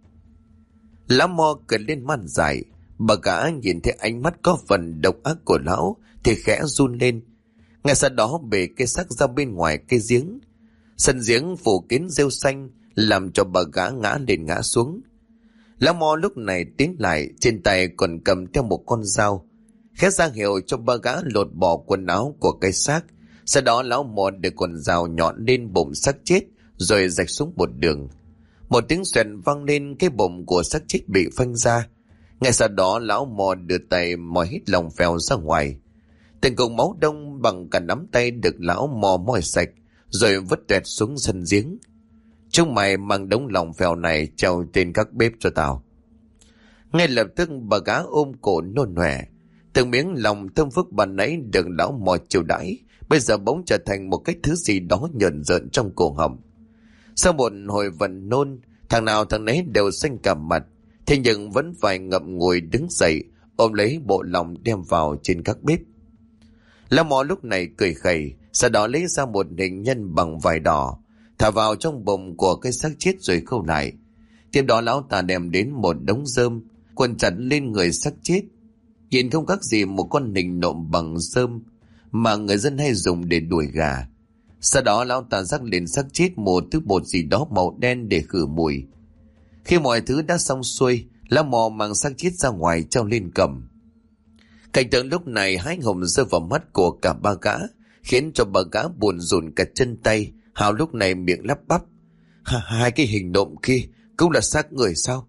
Lão Mo cười lên man dài. Bà gã nhìn thấy ánh mắt có phần độc ác của lão thì khẽ run lên. Ngay sau đó bể cái xác ra bên ngoài cái giếng. Sân giếng phủ kín rêu xanh làm cho bà gã ngã lên ngã xuống. Lão Mo lúc này tiến lại, trên tay còn cầm theo một con dao, khẽ ra hiệu cho bà gã lột bỏ quần áo của cái xác. Sau đó lão Mo để con dao nhọn lên bụng xác chết rồi rạch xuống một đường. Một tiếng xoèn vang lên, cái bụng của xác chết bị phanh ra. Ngay sau đó lão Mo đưa tay moi hết lòng phèo ra ngoài. Từng cục máu đông bằng cả nắm tay được lão Mo moi sạch rồi vứt tuẹt xuống sân giếng. Chúng mày mang đống lòng phèo này treo trên các bếp cho tao. Ngay lập tức bà gã ôm cổ nôn nòe. Từng miếng lòng thơm phức ban nãy được lão Mo chiều đãi bây giờ bỗng trở thành một cái thứ gì đó nhờn rợn trong cổ họng. Sau một hồi vận nôn, thằng nào thằng nấy đều xanh cả mặt, thế nhưng vẫn phải ngậm ngùi đứng dậy ôm lấy bộ lòng đem vào trên các bếp. Lão Mo lúc này cười khẩy, sau đó lấy ra một hình nhân bằng vải đỏ, thả vào trong bụng của cái xác chết rồi khâu lại. Tiếp đó lão ta đem đến một đống rơm quần chặt lên người xác chết. Nhìn không khác gì một con nịnh nộm bằng rơm mà người dân hay dùng để đuổi gà. Sau đó lão ta rắc lên xác chết một thứ bột gì đó màu đen để khử mùi. Khi mọi thứ đã xong xuôi, lão Mo mang xác chết ra ngoài treo lên cầm. Cảnh tượng lúc này hãi hùng rơi vào mắt của cả ba gã, khiến cho bà gã buồn rùn cả chân tay. Hào lúc này miệng lắp bắp. Hai cái hình nộm kia cũng là xác người sao?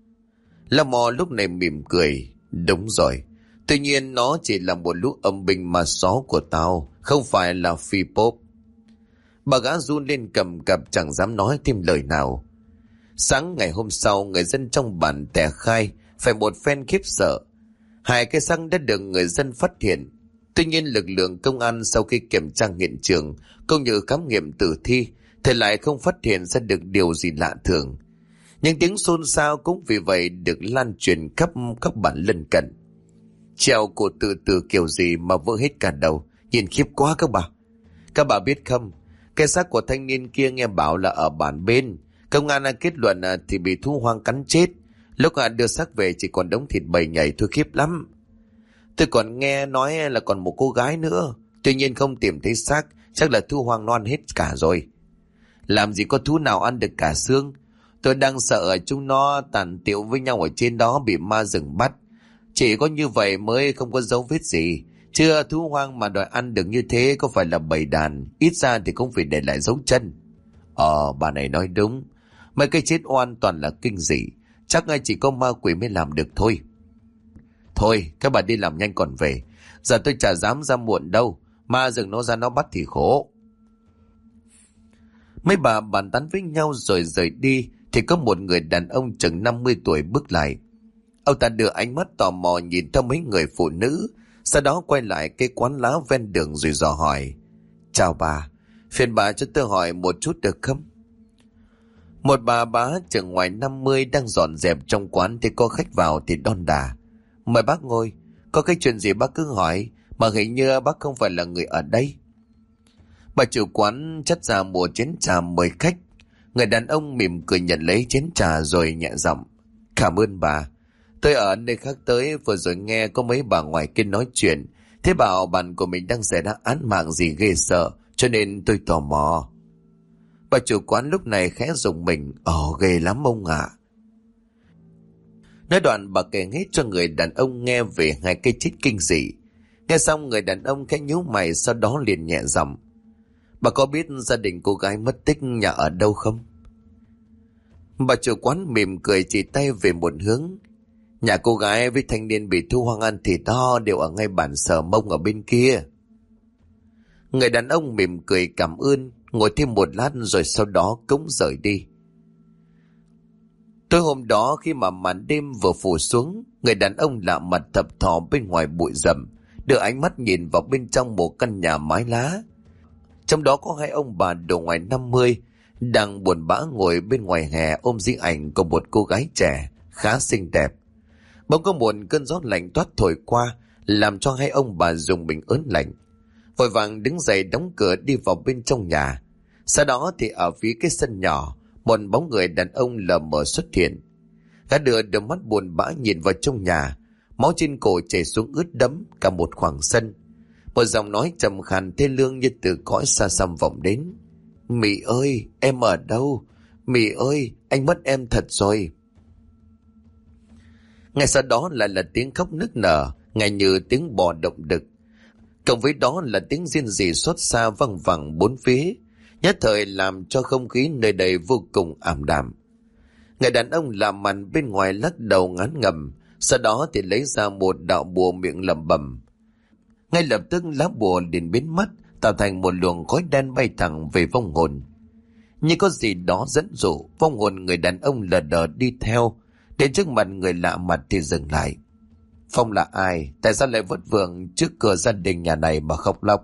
Lão Mo lúc này mỉm cười. Đúng rồi. Tuy nhiên nó chỉ là một lũ âm binh ma só của tao, không phải là phi pop. Bà gã run lên cầm cập chẳng dám nói thêm lời nào. Sáng ngày hôm sau, người dân trong bản tè khai phải một phen khiếp sợ. Hai cái xác đã được người dân phát hiện. Tuy nhiên lực lượng công an sau khi kiểm tra hiện trường cũng như khám nghiệm tử thi thì lại không phát hiện ra được điều gì lạ thường. Nhưng tiếng xôn xao cũng vì vậy được lan truyền khắp các bản lân cận. Treo cổ tự tử kiểu gì mà vỡ hết cả đầu, nhìn khiếp quá các bà. Các bà biết không, cái xác của thanh niên kia nghe bảo là ở bản bên. Công an kết luận thì bị thú hoang cắn chết. Lúc đưa xác về chỉ còn đống thịt bầy nhảy thôi, khiếp lắm. Tôi còn nghe nói là còn một cô gái nữa. Tuy nhiên không tìm thấy xác, chắc là thú hoang nó ăn hết cả rồi. Làm gì có thú nào ăn được cả xương. Tôi đang sợ chúng nó tàn tiệu với nhau ở trên đó bị ma rừng bắt. Chỉ có như vậy mới không có dấu vết gì. Chưa thú hoang mà đòi ăn được như thế có phải là bầy đàn, ít ra thì cũng phải để lại dấu chân. Bà này nói đúng. Mấy cái chết oan toàn là kinh dị. Chắc ngay chỉ có ma quỷ mới làm được thôi. Thôi các bà đi làm nhanh còn về. Giờ tôi chả dám ra muộn đâu. Ma rừng nó ra nó bắt thì khổ. Mấy bà bàn tán với nhau rồi rời đi thì có một người đàn ông chừng 50 tuổi bước lại. Ông ta đưa ánh mắt tò mò nhìn theo mấy người phụ nữ, sau đó quay lại cái quán lá ven đường rồi dò hỏi. Chào bà, phiền bà cho tôi hỏi một chút được không? Một bà bá chừng ngoài 50 đang dọn dẹp trong quán thì có khách vào thì đon đả. Mời bác ngồi, có cái chuyện gì bác cứ hỏi, mà hình như bác không phải là người ở đây. Bà chủ quán chắt ra một chén trà mời khách. Người đàn ông mỉm cười nhận lấy chén trà rồi nhẹ giọng. Cảm ơn bà. Tôi ở nơi khác tới, vừa rồi nghe có mấy bà ngoài kia nói chuyện. Thế bảo bạn của mình đang xảy ra án mạng gì ghê sợ, cho nên tôi tò mò. Bà chủ quán lúc này khẽ rùng mình. Ồ, ghê lắm ông ạ. Nói đoạn bà kể hết cho người đàn ông nghe về hai cái chết kinh dị. Nghe xong người đàn ông khẽ nhíu mày, sau đó liền nhẹ giọng. Bà có biết gia đình cô gái mất tích nhà ở đâu không? Bà chủ quán mỉm cười chỉ tay về một hướng. Nhà cô gái với thanh niên bị thu hoang ăn thịt đó đều ở ngay bản Sở Mông ở bên kia. Người đàn ông mỉm cười cảm ơn, ngồi thêm một lát rồi sau đó cũng rời đi. Tối hôm đó khi mà màn đêm vừa phủ xuống, người đàn ông lạ mặt thập thò bên ngoài bụi rậm, đưa ánh mắt nhìn vào bên trong một căn nhà mái lá. Trong đó có hai ông bà độ ngoài 50 đang buồn bã ngồi bên ngoài hè ôm di ảnh của một cô gái trẻ khá xinh đẹp. Bỗng có một cơn gió lạnh toát thổi qua, làm cho hai ông bà rùng mình ớn lạnh. Vội vàng đứng dậy đóng cửa đi vào bên trong nhà. Sau đó thì ở phía cái sân nhỏ, một bóng người đàn ông lờ mờ xuất hiện. Gã đưa đôi mắt buồn bã nhìn vào trong nhà, máu trên cổ chảy xuống ướt đẫm cả một khoảng sân. Một giọng nói trầm khàn thê lương như từ cõi xa xăm vọng đến. Mị ơi, em ở đâu? Mị ơi, anh mất em thật rồi. Ngay sau đó lại là tiếng khóc nức nở, nghe như tiếng bò động đực. Cộng với đó là tiếng rên rỉ xót xa văng vẳng bốn phía, nhất thời làm cho không khí nơi đây vô cùng ảm đạm. Người đàn ông làm màn bên ngoài lắc đầu ngán ngẩm, sau đó thì lấy ra một đạo bùa miệng lẩm bẩm. Ngay lập tức lá bùa liền biến mất, tạo thành một luồng khói đen bay thẳng về vong hồn. Như có gì đó dẫn dụ, vong hồn người đàn ông lờ đờ đi theo, đến trước mặt người lạ mặt thì dừng lại. Phong là ai? Tại sao lại vất vưởng trước cửa gia đình nhà này mà khóc lóc?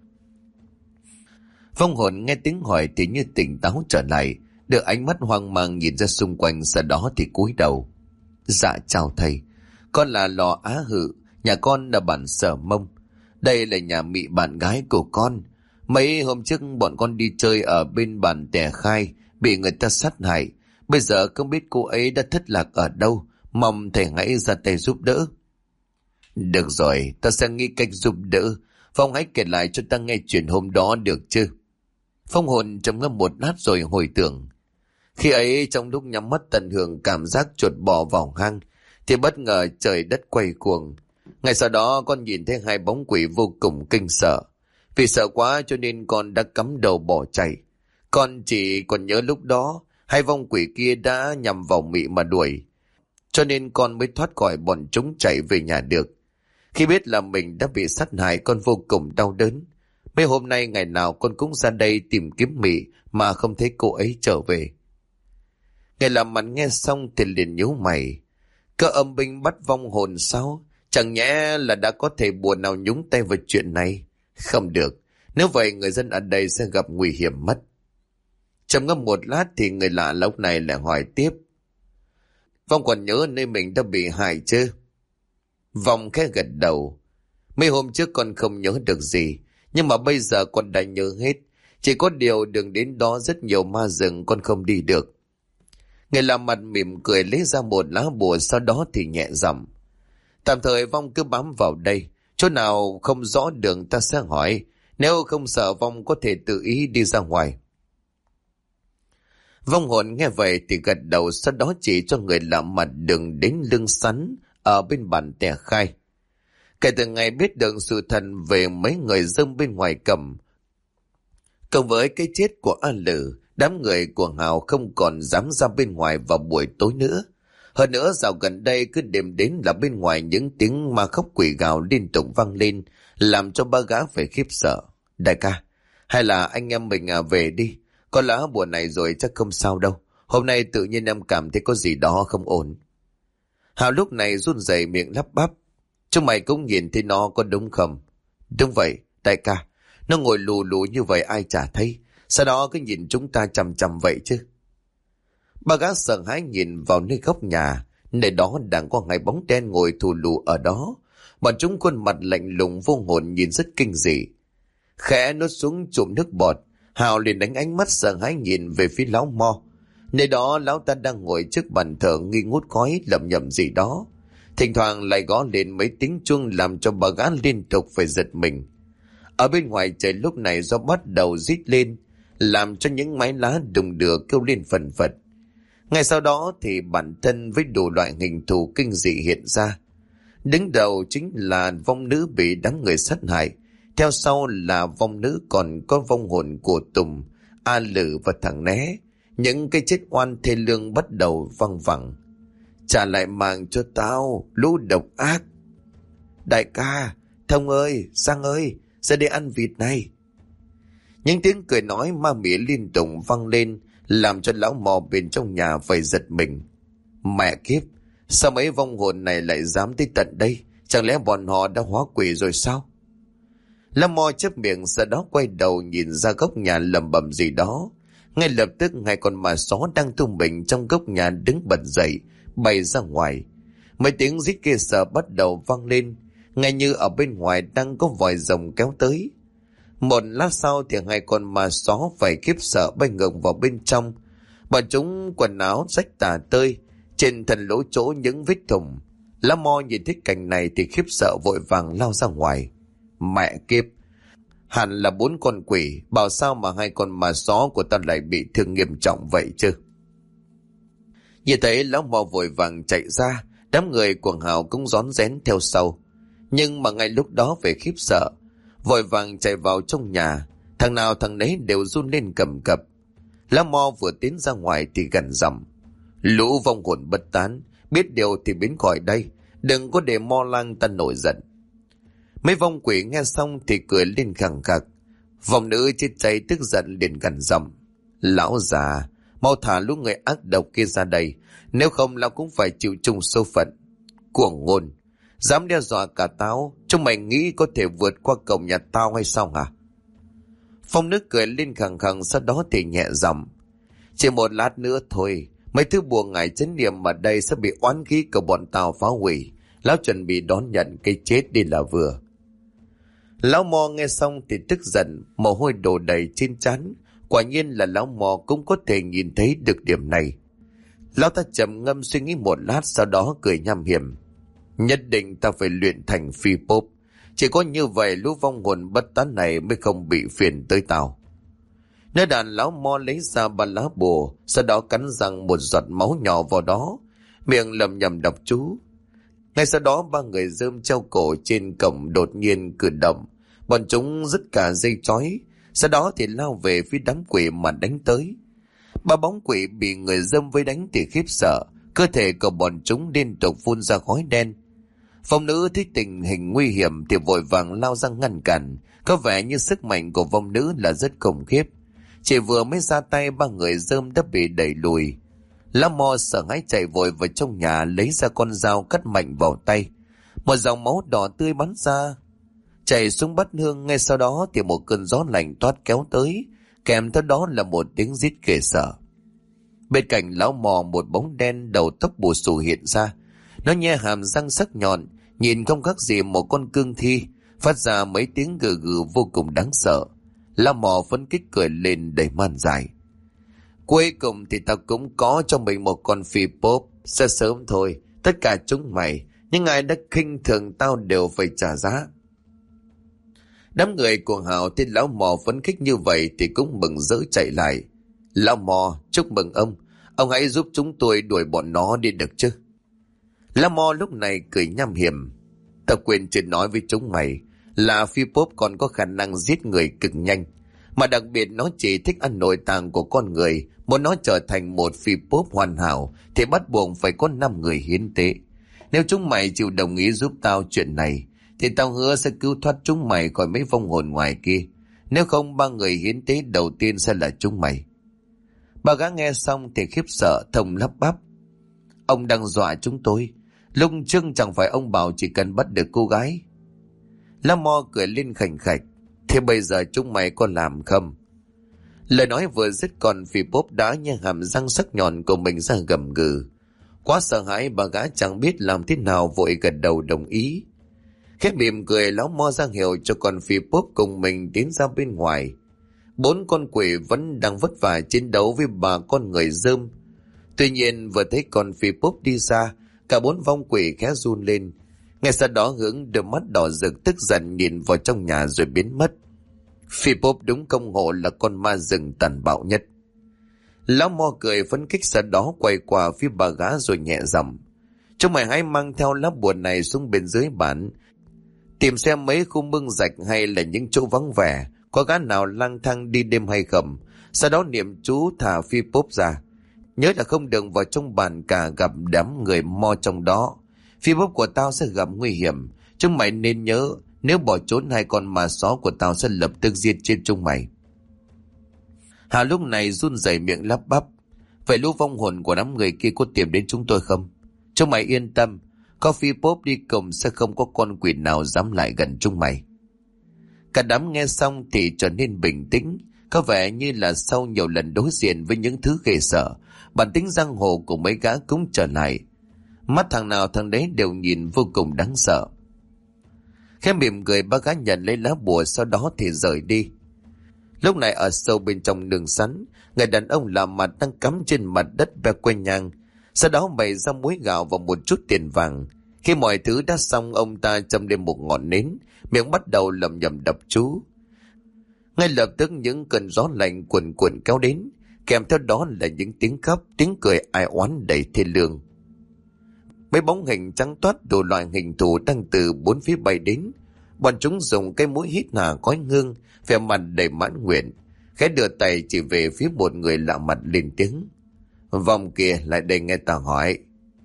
Vong hồn nghe tiếng hỏi thì như tỉnh táo trở lại, đưa ánh mắt hoang mang nhìn ra xung quanh, sau đó thì cúi đầu. Dạ chào thầy, con là Lò Á Hự, nhà con ở bản Sở Mông. Đây là nhà mị bạn gái của con. Mấy hôm trước bọn con đi chơi ở bên bản Tè Khai, bị người ta sát hại. Bây giờ không biết cô ấy đã thất lạc ở đâu, mong thầy hãy ra tay giúp đỡ. Được rồi, ta sẽ nghĩ cách giúp đỡ. Phong hãy kể lại cho ta nghe chuyện hôm đó được chứ? Phong hồn trầm ngâm một lát rồi hồi tưởng. Khi ấy trong lúc nhắm mắt tận hưởng cảm giác chuột bò vào hang, thì bất ngờ trời đất quay cuồng. Ngày sau đó con nhìn thấy hai bóng quỷ vô cùng kinh sợ. Vì sợ quá cho nên con đã cắm đầu bỏ chạy. Con chỉ còn nhớ lúc đó hai vong quỷ kia đã nhằm vào mị mà đuổi, cho nên con mới thoát khỏi bọn chúng chạy về nhà được. Khi biết là mình đã bị sát hại, con vô cùng đau đớn. Mấy hôm nay ngày nào con cũng ra đây tìm kiếm mị mà không thấy cô ấy trở về. Người làm mặt nghe xong thì liền nhíu mày. Cơ âm binh bắt vong hồn sao? Chẳng nhẽ là đã có thể bùa nào nhúng tay vào chuyện này? Không được, nếu vậy người dân ở đây sẽ gặp nguy hiểm mất. Trầm ngâm một lát thì người lạ lúc này lại hỏi tiếp. Vong còn nhớ nơi mình đã bị hại chứ? Vong khẽ gật đầu. Mấy hôm trước con không nhớ được gì, nhưng mà bây giờ con đã nhớ hết. Chỉ có điều đường đến đó rất nhiều ma rừng, con không đi được. Người làm mặt mỉm cười lấy ra một lá bùa, sau đó thì nhẹ giọng. Tạm thời Vong cứ bám vào đây, chỗ nào không rõ đường ta sẽ hỏi. Nếu không sợ Vong có thể tự ý đi ra ngoài. Vong hồn nghe vậy thì gật đầu, sau đó chỉ cho người lạ mặt đường đến lưng sắn ở bên bản Tè Khai. Kể từ ngày biết được sự thật về mấy người dâng bên ngoài cầm, cộng với cái chết của A Lử, đám người của Hào không còn dám ra bên ngoài vào buổi tối nữa. Hơn nữa dạo gần đây cứ đêm đến là bên ngoài những tiếng ma khóc quỷ gào liên tục vang lên, làm cho ba gã phải khiếp sợ. Đại ca, hay là anh em mình về đi, có lá bùa này rồi chắc không sao đâu. Hôm nay tự nhiên em cảm thấy có gì đó không ổn. Hào lúc này run rẩy miệng lắp bắp. Chúng mày cũng nhìn thấy nó có đúng không? Đúng vậy, đại ca. Nó ngồi lù lù như vậy ai chả thấy. Sau đó cứ nhìn chúng ta chằm chằm vậy chứ. Ba gã sợ hãi nhìn vào nơi góc nhà. Nơi đó đang có hai bóng đen ngồi thù lù ở đó. Bọn chúng khuôn mặt lạnh lùng vô hồn nhìn rất kinh dị. Khẽ nuốt xuống chụm nước bọt, Hào liền đánh ánh mắt sợ hãi nhìn về phía lão Mo. Nơi đó lão ta đang ngồi trước bàn thờ nghi ngút khói lẩm nhẩm gì đó. Thỉnh thoảng lại gõ lên mấy tiếng chuông làm cho bà gã liên tục phải giật mình. Ở bên ngoài trời lúc này gió bắt đầu rít lên, làm cho những mái lá đùng đưa kêu lên phần phật. Ngay sau đó thì bản thân với đủ loại hình thù kinh dị hiện ra. Đứng đầu chính là vong nữ bị đám người sát hại. Theo sau là vong nữ còn có vong hồn của Tùng, A Lử và thằng Né. Những cái chết oan thê lương bắt đầu văng vẳng. Trả lại mạng cho tao, lũ độc ác. Đại ca, Thông ơi, Sang ơi, ra đây ăn vịt này. Những tiếng cười nói ma mía liên tục vang lên, làm cho lão Mò bên trong nhà phải giật mình. Mẹ kiếp, sao mấy vong hồn này lại dám tới tận đây? Chẳng lẽ bọn họ đã hóa quỷ rồi sao? Lão Mò chép miệng, sau đó quay đầu nhìn ra góc nhà lẩm bẩm gì đó. Ngay lập tức hai con ma só đang tung mình trong góc nhà đứng bật dậy, bay ra ngoài. Mấy tiếng rít kia sợ bắt đầu vang lên, ngay như ở bên ngoài đang có vòi rồng kéo tới. Một lát sau thì hai con ma só phải khiếp sợ bay ngược vào bên trong. Bọn chúng quần áo rách tả tơi, trên thân lỗ chỗ những vết thủng. Lão Mo nhìn thấy cảnh này thì khiếp sợ vội vàng lao ra ngoài. Mẹ kiếp, hẳn là 4 con quỷ, bảo sao mà hai con ma só của ta lại bị thương nghiêm trọng vậy chứ? Như thế lão Mo vội vàng chạy ra, đám người của Hào cũng rón rén theo sau. Nhưng mà ngay lúc đó về khiếp sợ, vội vàng chạy vào trong nhà, thằng nào thằng nấy đều run lên cầm cập. Lão Mo vừa tiến ra ngoài thì gằn giọng: lũ vong hồn bất tán, biết điều thì biến khỏi đây, đừng có để Mo Lang ta nổi giận. Mấy vong quỷ nghe xong thì cười lên khẳng khặc. Vong nữ chết cháy tức giận liền gằn giọng: lão già, mau thả lũ người ác độc kia ra đây, nếu không lão cũng phải chịu chung số phận. Cuồng ngôn, dám đe dọa cả tao, chúng mày nghĩ có thể vượt qua cổng nhà tao hay sao hả? Phong nước cười lên khẳng khẳng, sau đó thì nhẹ giọng: chỉ một lát nữa thôi, mấy thứ bùa ngải chấn niệm ở đây sẽ bị oán khí của bọn tao phá hủy. Lão chuẩn bị đón nhận cái chết đi là vừa. Lão Mo nghe xong thì tức giận, mồ hôi đổ đầy trên trán. Quả nhiên là lão Mo cũng có thể nhìn thấy được điểm này. Lão ta trầm ngâm suy nghĩ một lát, sau đó cười nham hiểm: nhất định ta phải luyện thành phi bốp, chỉ có như vậy lũ vong hồn bất tán này mới không bị phiền tới tao. Nơi đàn lão Mo lấy ra 3 lá bùa, sau đó cắn răng một giọt máu nhỏ vào đó, miệng lẩm nhẩm đọc chú. Ngay sau đó 3 người rơm treo cổ trên cổng đột nhiên cử động, bọn chúng dứt cả dây trói, sau đó thì lao về phía đám quỷ mà đánh tới. 3 bóng quỷ bị người dâm với đánh thì khiếp sợ, cơ thể của bọn chúng liên tục phun ra khói đen. Vong nữ thấy tình hình nguy hiểm thì vội vàng lao ra ngăn cản, có vẻ như sức mạnh của vong nữ là rất khủng khiếp. Chỉ vừa mới ra tay 3 người dơm đã bị đẩy lùi. Lão Mo sợ hãi chạy vội vào trong nhà, lấy ra con dao cắt mạnh vào tay. Một dòng máu đỏ tươi bắn ra, chảy xuống bát hương. Ngay sau đó thì một cơn gió lạnh toát kéo tới, kèm theo đó là một tiếng rít ghê sợ. Bên cạnh lão Mò một bóng đen đầu tóc bù xù hiện ra. Nó nhe hàm răng sắc nhọn, nhìn không khác gì một con cương thi, phát ra mấy tiếng gừ gừ vô cùng đáng sợ. Lão Mò phấn khích cười lên đầy man dại: cuối cùng thì tao cũng có cho mình một con phi bốp. Sẽ sớm thôi, tất cả chúng mày, những ai đã khinh thường tao đều phải trả giá. Đám người của Hào thấy lão Mò phấn khích như vậy thì cũng mừng rỡ chạy lại. Lão Mò, chúc mừng ông hãy giúp chúng tôi đuổi bọn nó đi được chứ? Lão Mò lúc này cười nham hiểm: tao quên chưa nói với chúng mày là phi bốp còn có khả năng giết người cực nhanh, mà đặc biệt nó chỉ thích ăn nội tạng của con người. Muốn nó trở thành một phi bốp hoàn hảo thì bắt buộc phải có 5 người hiến tế. Nếu chúng mày chịu đồng ý giúp tao chuyện này thì tao hứa sẽ cứu thoát chúng mày khỏi mấy vong hồn ngoài kia. Nếu không, 3 người hiến tế đầu tiên sẽ là chúng mày. 3 gã nghe xong thì khiếp sợ, thầm lắp bắp: ông đang dọa chúng tôi. Lúc trước chẳng phải ông bảo chỉ cần bắt được cô gái. Lá Mo cười lên khành khạch. Thế bây giờ chúng mày có làm không? Lời nói vừa dứt còn Phi Bốp đã nhai hàm răng sắc nhọn của mình ra gầm gừ. Quá sợ hãi bà gã chẳng biết làm thế nào vội gật đầu đồng ý. Khẽ mỉm cười lão Mo ra hiệu cho con Phi Bốp cùng mình tiến ra bên ngoài. 4 con quỷ vẫn đang vất vả chiến đấu với 3 con người rơm. Tuy nhiên vừa thấy con Phi Bốp đi ra, cả 4 vong quỷ khẽ run lên. Ngay sau đó hướng đôi mắt đỏ rực tức giận nhìn vào trong nhà rồi biến mất. Phi Bốp đúng công hộ là con ma rừng tàn bạo nhất. Lão Mo cười phấn khích, sau đó quay qua phía bà gã rồi nhẹ giọng: chúng mày hãy mang theo lá bùa này xuống bên dưới bản, tìm xem mấy khu mương rạch hay là những chỗ vắng vẻ có gã nào lang thang đi đêm hay không. Sau đó niệm chú thả Phi Bốp ra. Nhớ là không được vào trong bản cả gặp đám người Mo trong đó. Phi Bốp của tao sẽ gặp nguy hiểm. Chúng mày nên nhớ, nếu bỏ trốn hai con ma só của tao sẽ lập tức giết chết chúng mày. Hà lúc này run rẩy miệng lắp bắp: vậy lũ vong hồn của đám người kia có tìm đến chúng tôi không? Chúng mày yên tâm, có Phi Bốp đi cùng sẽ không có con quỷ nào dám lại gần chúng mày. Cả đám nghe xong thì trở nên bình tĩnh, có vẻ như là sau nhiều lần đối diện với những thứ ghê sợ, bản tính giang hồ của mấy gã cũng trở lại. Mắt thằng nào thằng đấy đều nhìn vô cùng đáng sợ. Khẽ mỉm cười, ba gã nhận lấy lá bùa sau đó thì rời đi. Lúc này ở sâu bên trong nương sắn, người đàn ông lạ mặt đang cắm trên mặt đất ve que nhang, sau đó bày ra muối gạo và một chút tiền vàng. Khi mọi thứ đã xong, ông ta châm lên một ngọn nến, miệng bắt đầu lẩm nhẩm đọc chú. Ngay lập tức những cơn gió lạnh cuồn cuộn kéo đến, kèm theo đó là những tiếng khóc, tiếng cười ai oán đầy thê lương. Mấy bóng hình trắng toát đủ loại hình thù đang từ bốn phía bay đến. Bọn chúng dùng cái mũi hít hà khói hương, vẻ mặt đầy mãn nguyện, khẽ đưa tay chỉ về phía một người lạ mặt lên tiếng: vong kia lại đây nghe ta hỏi.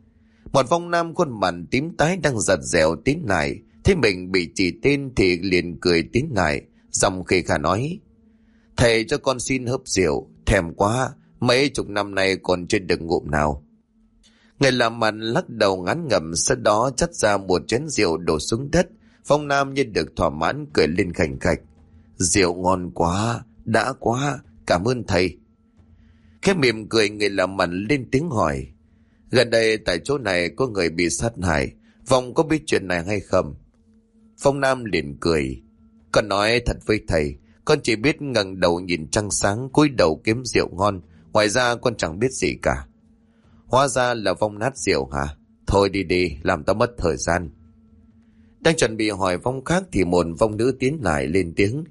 Một vong nam khuôn mặt tím tái đang giật dẻo tiến lại, thấy mình bị chỉ tên thì liền cười tiến lại, giọng khì khà nói: thầy cho con xin hớp rượu, thèm quá, mấy chục năm nay còn chưa được ngụm nào. Người làm mặt lắc đầu ngán ngẩm, sau đó chắt ra một chén rượu đổ xuống đất. Phong nam như được thỏa mãn cười lên khành khạch: rượu ngon quá, đã quá, cảm ơn thầy. Khẽ mỉm cười, người làm mặt lên tiếng hỏi: gần đây tại chỗ này có người bị sát hại, Phong có biết chuyện này hay không? Phong nam liền cười: con nói thật với thầy, con chỉ biết ngẩng đầu nhìn trăng sáng, cúi đầu kiếm rượu ngon, ngoài ra con chẳng biết gì cả. Hóa ra là Vong nát rượu hả? Thôi đi đi, làm tao mất thời gian. Đang chuẩn bị hỏi vong khác thì một vong nữ tiến lại lên tiếng: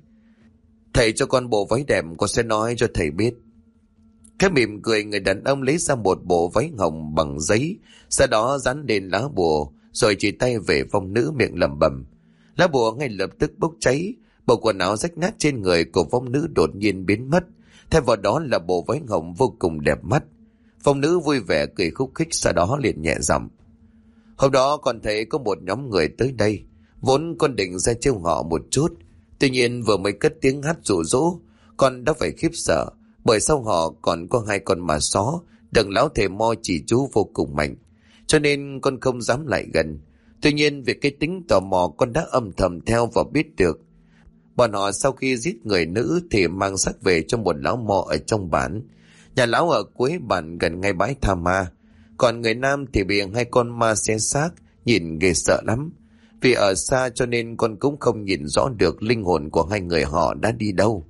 thầy cho con bộ váy đẹp, con sẽ nói cho thầy biết. Cái mỉm cười, người đàn ông lấy ra một bộ váy hồng bằng giấy, sau đó dán lên lá bùa, rồi chỉ tay về vong nữ miệng lẩm bẩm. Lá bùa ngay lập tức bốc cháy, bộ quần áo rách nát trên người của vong nữ đột nhiên biến mất, thay vào đó là bộ váy hồng vô cùng đẹp mắt. Vong nữ vui vẻ cười khúc khích, sau đó liền nhẹ giọng: hôm đó con thấy có một nhóm người tới đây, vốn con định ra trêu họ một chút, tuy nhiên vừa mới cất tiếng hát dụ dỗ, con đã phải khiếp sợ, bởi sau họ còn có 2 con ma só đấng lão thầy Mo chỉ chú vô cùng mạnh, cho nên con không dám lại gần. Tuy nhiên vì cái tính tò mò, con đã âm thầm theo và biết được bọn họ sau khi giết người nữ thì mang xác về cho một lão Mo ở trong bản. Nhà lão ở cuối bản gần ngay bãi tha ma, còn người nam thì bị 2 con ma xé xác, nhìn ghê sợ lắm. Vì ở xa cho nên con cũng không nhìn rõ được linh hồn của 2 người họ đã đi đâu.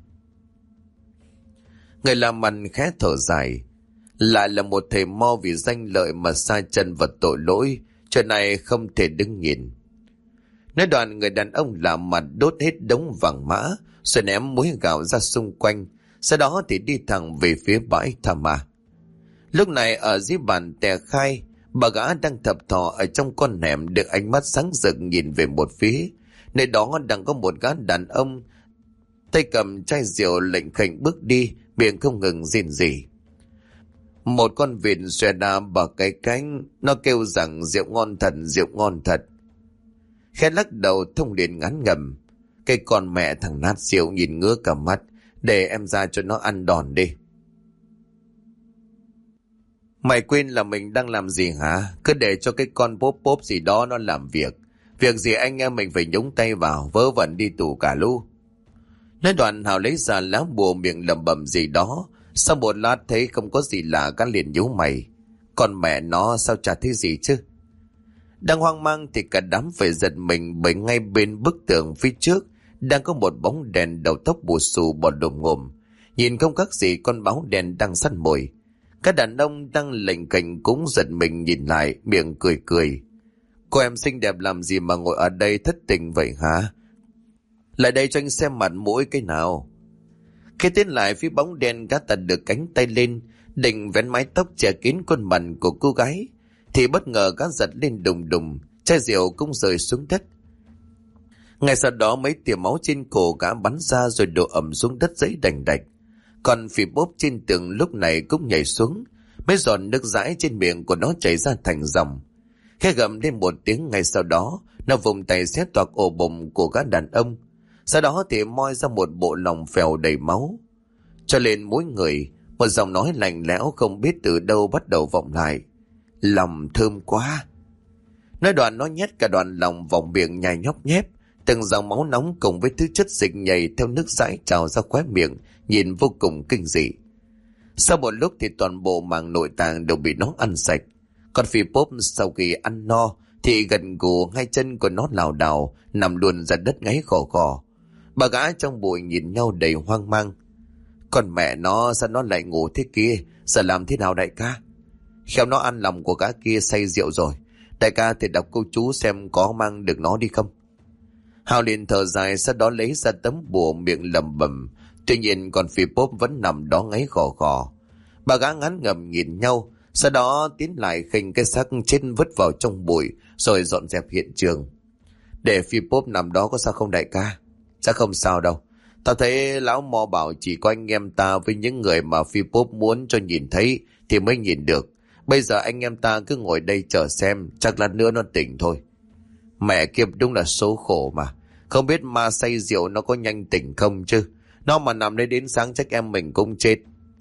Người làm mặt khẽ thở dài: lại là một thầy Mo vì danh lợi mà sa chân vào tội lỗi, chuyện này không thể đứng nhìn. Nói đoạn, người đàn ông làm mặt đốt hết đống vàng mã rồi ném muối gạo ra xung quanh, sau đó thì đi thẳng về phía bãi tha ma. Lúc này ở dưới bàn Tè Khai, bà gã đang thập thò ở trong con hẻm, được ánh mắt sáng rực nhìn về một phía. Nơi đó đang có một gã đàn ông tay cầm chai rượu lệnh khệnh bước đi, miệng không ngừng rên rỉ. Một con vịt xòe đà bờ cái cánh, nó kêu rằng rượu ngon thật, rượu ngon thật. Khẽ lắc đầu, Thông liền ngán ngầm: cái con mẹ thằng nát rượu nhìn ngứa cả mắt, để em ra cho nó ăn đòn đi. Mày quên là mình đang làm gì hả? Cứ để cho cái con bốp bốp gì đó nó làm việc. Việc gì anh em mình phải nhúng tay vào, vớ vẩn đi tù cả lu. Nói đoạn Hào lấy ra lá bùa, miệng lẩm bẩm gì đó. Sau một lát thấy không có gì lạ, gã liền nhíu mày. Còn mẹ nó sao chả thấy gì chứ? Đang hoang mang thì cả đám phải giật mình, bởi ngay bên bức tường phía trước đang có một bóng đèn đầu tóc bù xù bò đồm ngồm. Nhìn không khác gì con báo đen đang săn mồi. Các đàn ông đang lềnh cành cũng giật mình nhìn lại, miệng cười cười. Cô em xinh đẹp làm gì mà ngồi ở đây thất tình vậy hả? Lại đây cho anh xem mặt mũi cái nào. Khi tiến lại phía bóng đen, gã ta được cánh tay lên, định vén mái tóc che kín khuôn mặt của cô gái, thì bất ngờ gã giật lên đùng đùng, chai rượu cũng rơi xuống đất. Ngay sau đó mấy tia máu trên cổ gã bắn ra rồi đổ ẩm xuống đất giấy đành đạch. Còn phì bốp trên tường lúc này cũng nhảy xuống, mấy giọt nước dãi trên miệng của nó chảy ra thành dòng. Khẽ gầm lên một tiếng, ngay sau đó nó vùng tay xé toạc ổ bụng của gã đàn ông. Sau đó thì moi ra một bộ lòng phèo đầy máu, cho lên mỗi người. Một giọng nói lạnh lẽo không biết từ đâu bắt đầu vọng lại. Lòng thơm quá. Nói đoạn nó nhét cả đoạn lòng vào miệng nhai nhóc nhép. Từng dòng máu nóng cùng với thứ chất dịch nhầy theo nước dãi trào ra khóe miệng, nhìn vô cùng kinh dị. Sau một lúc thì toàn bộ màng nội tạng đều bị nó ăn sạch. Còn phi bốp sau khi ăn no thì gần gù hai chân của nó lảo đảo nằm luôn ra đất ngáy khò khò. Bà gã trong bụi nhìn nhau đầy hoang mang. Còn mẹ nó sao nó lại ngủ thế kia? Giờ làm thế nào đại ca? Khéo nó ăn lòng của gã kia say rượu rồi. Đại ca thì đọc câu chú xem có mang được nó đi không. Hào liền thở dài, sau đó lấy ra tấm bùa, miệng lẩm bẩm. Tuy nhiên còn phi bốp vẫn nằm đó ngáy khò khò. Bà gã ngán ngẩm nhìn nhau, sau đó tiến lại khênh cái xác chết vứt vào trong bụi rồi dọn dẹp hiện trường. Để phi bốp nằm đó có sao không đại ca? Chắc không sao đâu. Tao thấy lão mò bảo chỉ có anh em ta với những người mà phi bốp muốn cho nhìn thấy thì mới nhìn được. Bây giờ anh em ta cứ ngồi đây chờ xem, chắc lát nữa nó tỉnh thôi. Mẹ kiếp, đúng là số khổ mà. Không biết ma say rượu nó có nhanh tỉnh không chứ. Nó mà nằm đây đến sáng chắc em mình cũng chết.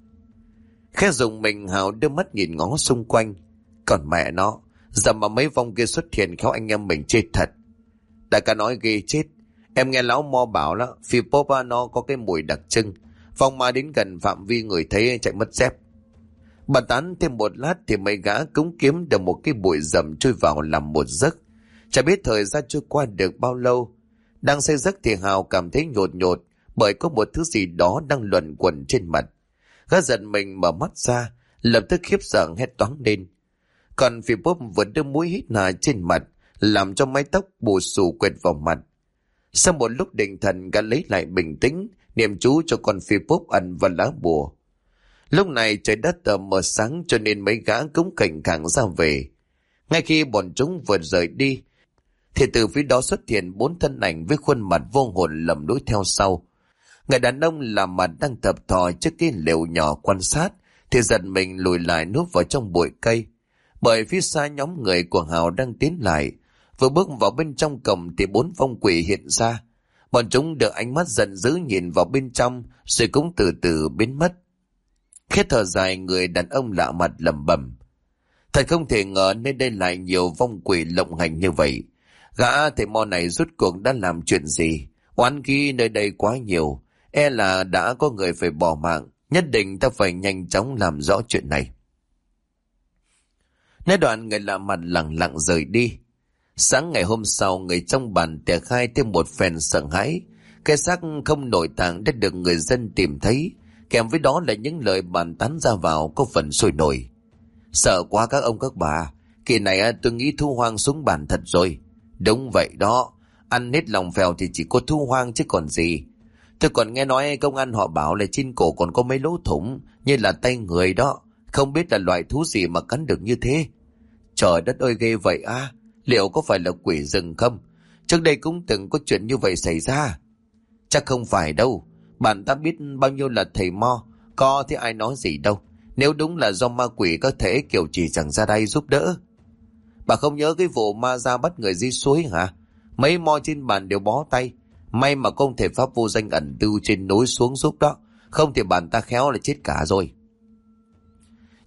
Khẽ dùng mình, Hào đưa mắt nhìn ngó xung quanh. Còn mẹ nó, giờ mà mấy vong kia xuất hiện khéo anh em mình chết thật. Đại ca nói ghê chết. Em nghe lão mo bảo đó, phi bốp nó có cái mùi đặc trưng. Vong ma đến gần phạm vi người thấy chạy mất dép. Bà tán thêm một lát thì mấy gã cũng kiếm được một cái bụi rậm chui vào làm một giấc. Chả biết thời gian trôi qua được bao lâu. Đang say giấc thì Hào cảm thấy nhột nhột, bởi có một thứ gì đó đang luẩn quẩn trên mặt. Gã giật mình mở mắt ra, lập tức khiếp sợ hét toáng lên. Còn phi bốp vừa đưa mũi hít hà trên mặt, làm cho mái tóc bù xù quệt vào mặt. Sau một lúc định thần, gã lấy lại bình tĩnh, niệm chú cho con phi bốp ăn vào lá bùa. Lúc này trời đất tờ mờ sáng, cho nên mấy gã cũng cảnh khẳng ra về. Ngay khi bọn chúng vừa rời đi thì từ phía đó xuất hiện 4 thân ảnh với khuôn mặt vô hồn lầm đuổi theo sau. Người đàn ông làm mặt đang thập thò trước cái lều nhỏ quan sát thì giật mình lùi lại núp vào trong bụi cây, bởi phía xa nhóm người của Hào đang tiến lại. Vừa bước vào bên trong cổng thì 4 phong quỷ hiện ra. Bọn chúng được ánh mắt giận dữ nhìn vào bên trong rồi cũng từ từ biến mất. Khẽ thở dài, người đàn ông lạ mặt lẩm bẩm. Thật không thể ngờ nơi đây lại nhiều vong quỷ lộng hành như vậy. Gã thầy mo này rốt cuộc đã làm chuyện gì? Oán khí nơi đây quá nhiều, e là đã có người phải bỏ mạng. Nhất định ta phải nhanh chóng làm rõ chuyện này. Nói đoạn người lạ mặt lặng lặng rời đi. Sáng ngày hôm sau, người trong bản tẻ khai thêm một phen sợ hãi. Cái xác không nội tạng đã được người dân tìm thấy, kèm với đó là những lời bàn tán ra vào có phần sôi nổi. Sợ quá các ông các bà, kỳ này tôi nghĩ thu hoang xuống bản thật rồi. Đúng vậy đó, ăn hết lòng phèo thì chỉ có thu hoang chứ còn gì. Tôi còn nghe nói công an họ bảo là trên cổ còn có mấy lỗ thủng như là tay người đó, không biết là loại thú gì mà cắn được như thế. Trời đất ơi, ghê vậy à? Liệu có phải là quỷ rừng không? Trước đây cũng từng có chuyện như vậy xảy ra. Chắc không phải đâu, bạn ta biết bao nhiêu là thầy mo, có thì ai nói gì đâu. Nếu đúng là do ma quỷ có thể kiểu chỉ chẳng ra đây giúp đỡ. Bà không nhớ cái vụ ma ra bắt người dưới suối hả? Mấy mo trên bàn đều bó tay. May mà không thể pháp vô danh ẩn tư trên núi xuống giúp đó, không thì bàn ta khéo là chết cả rồi.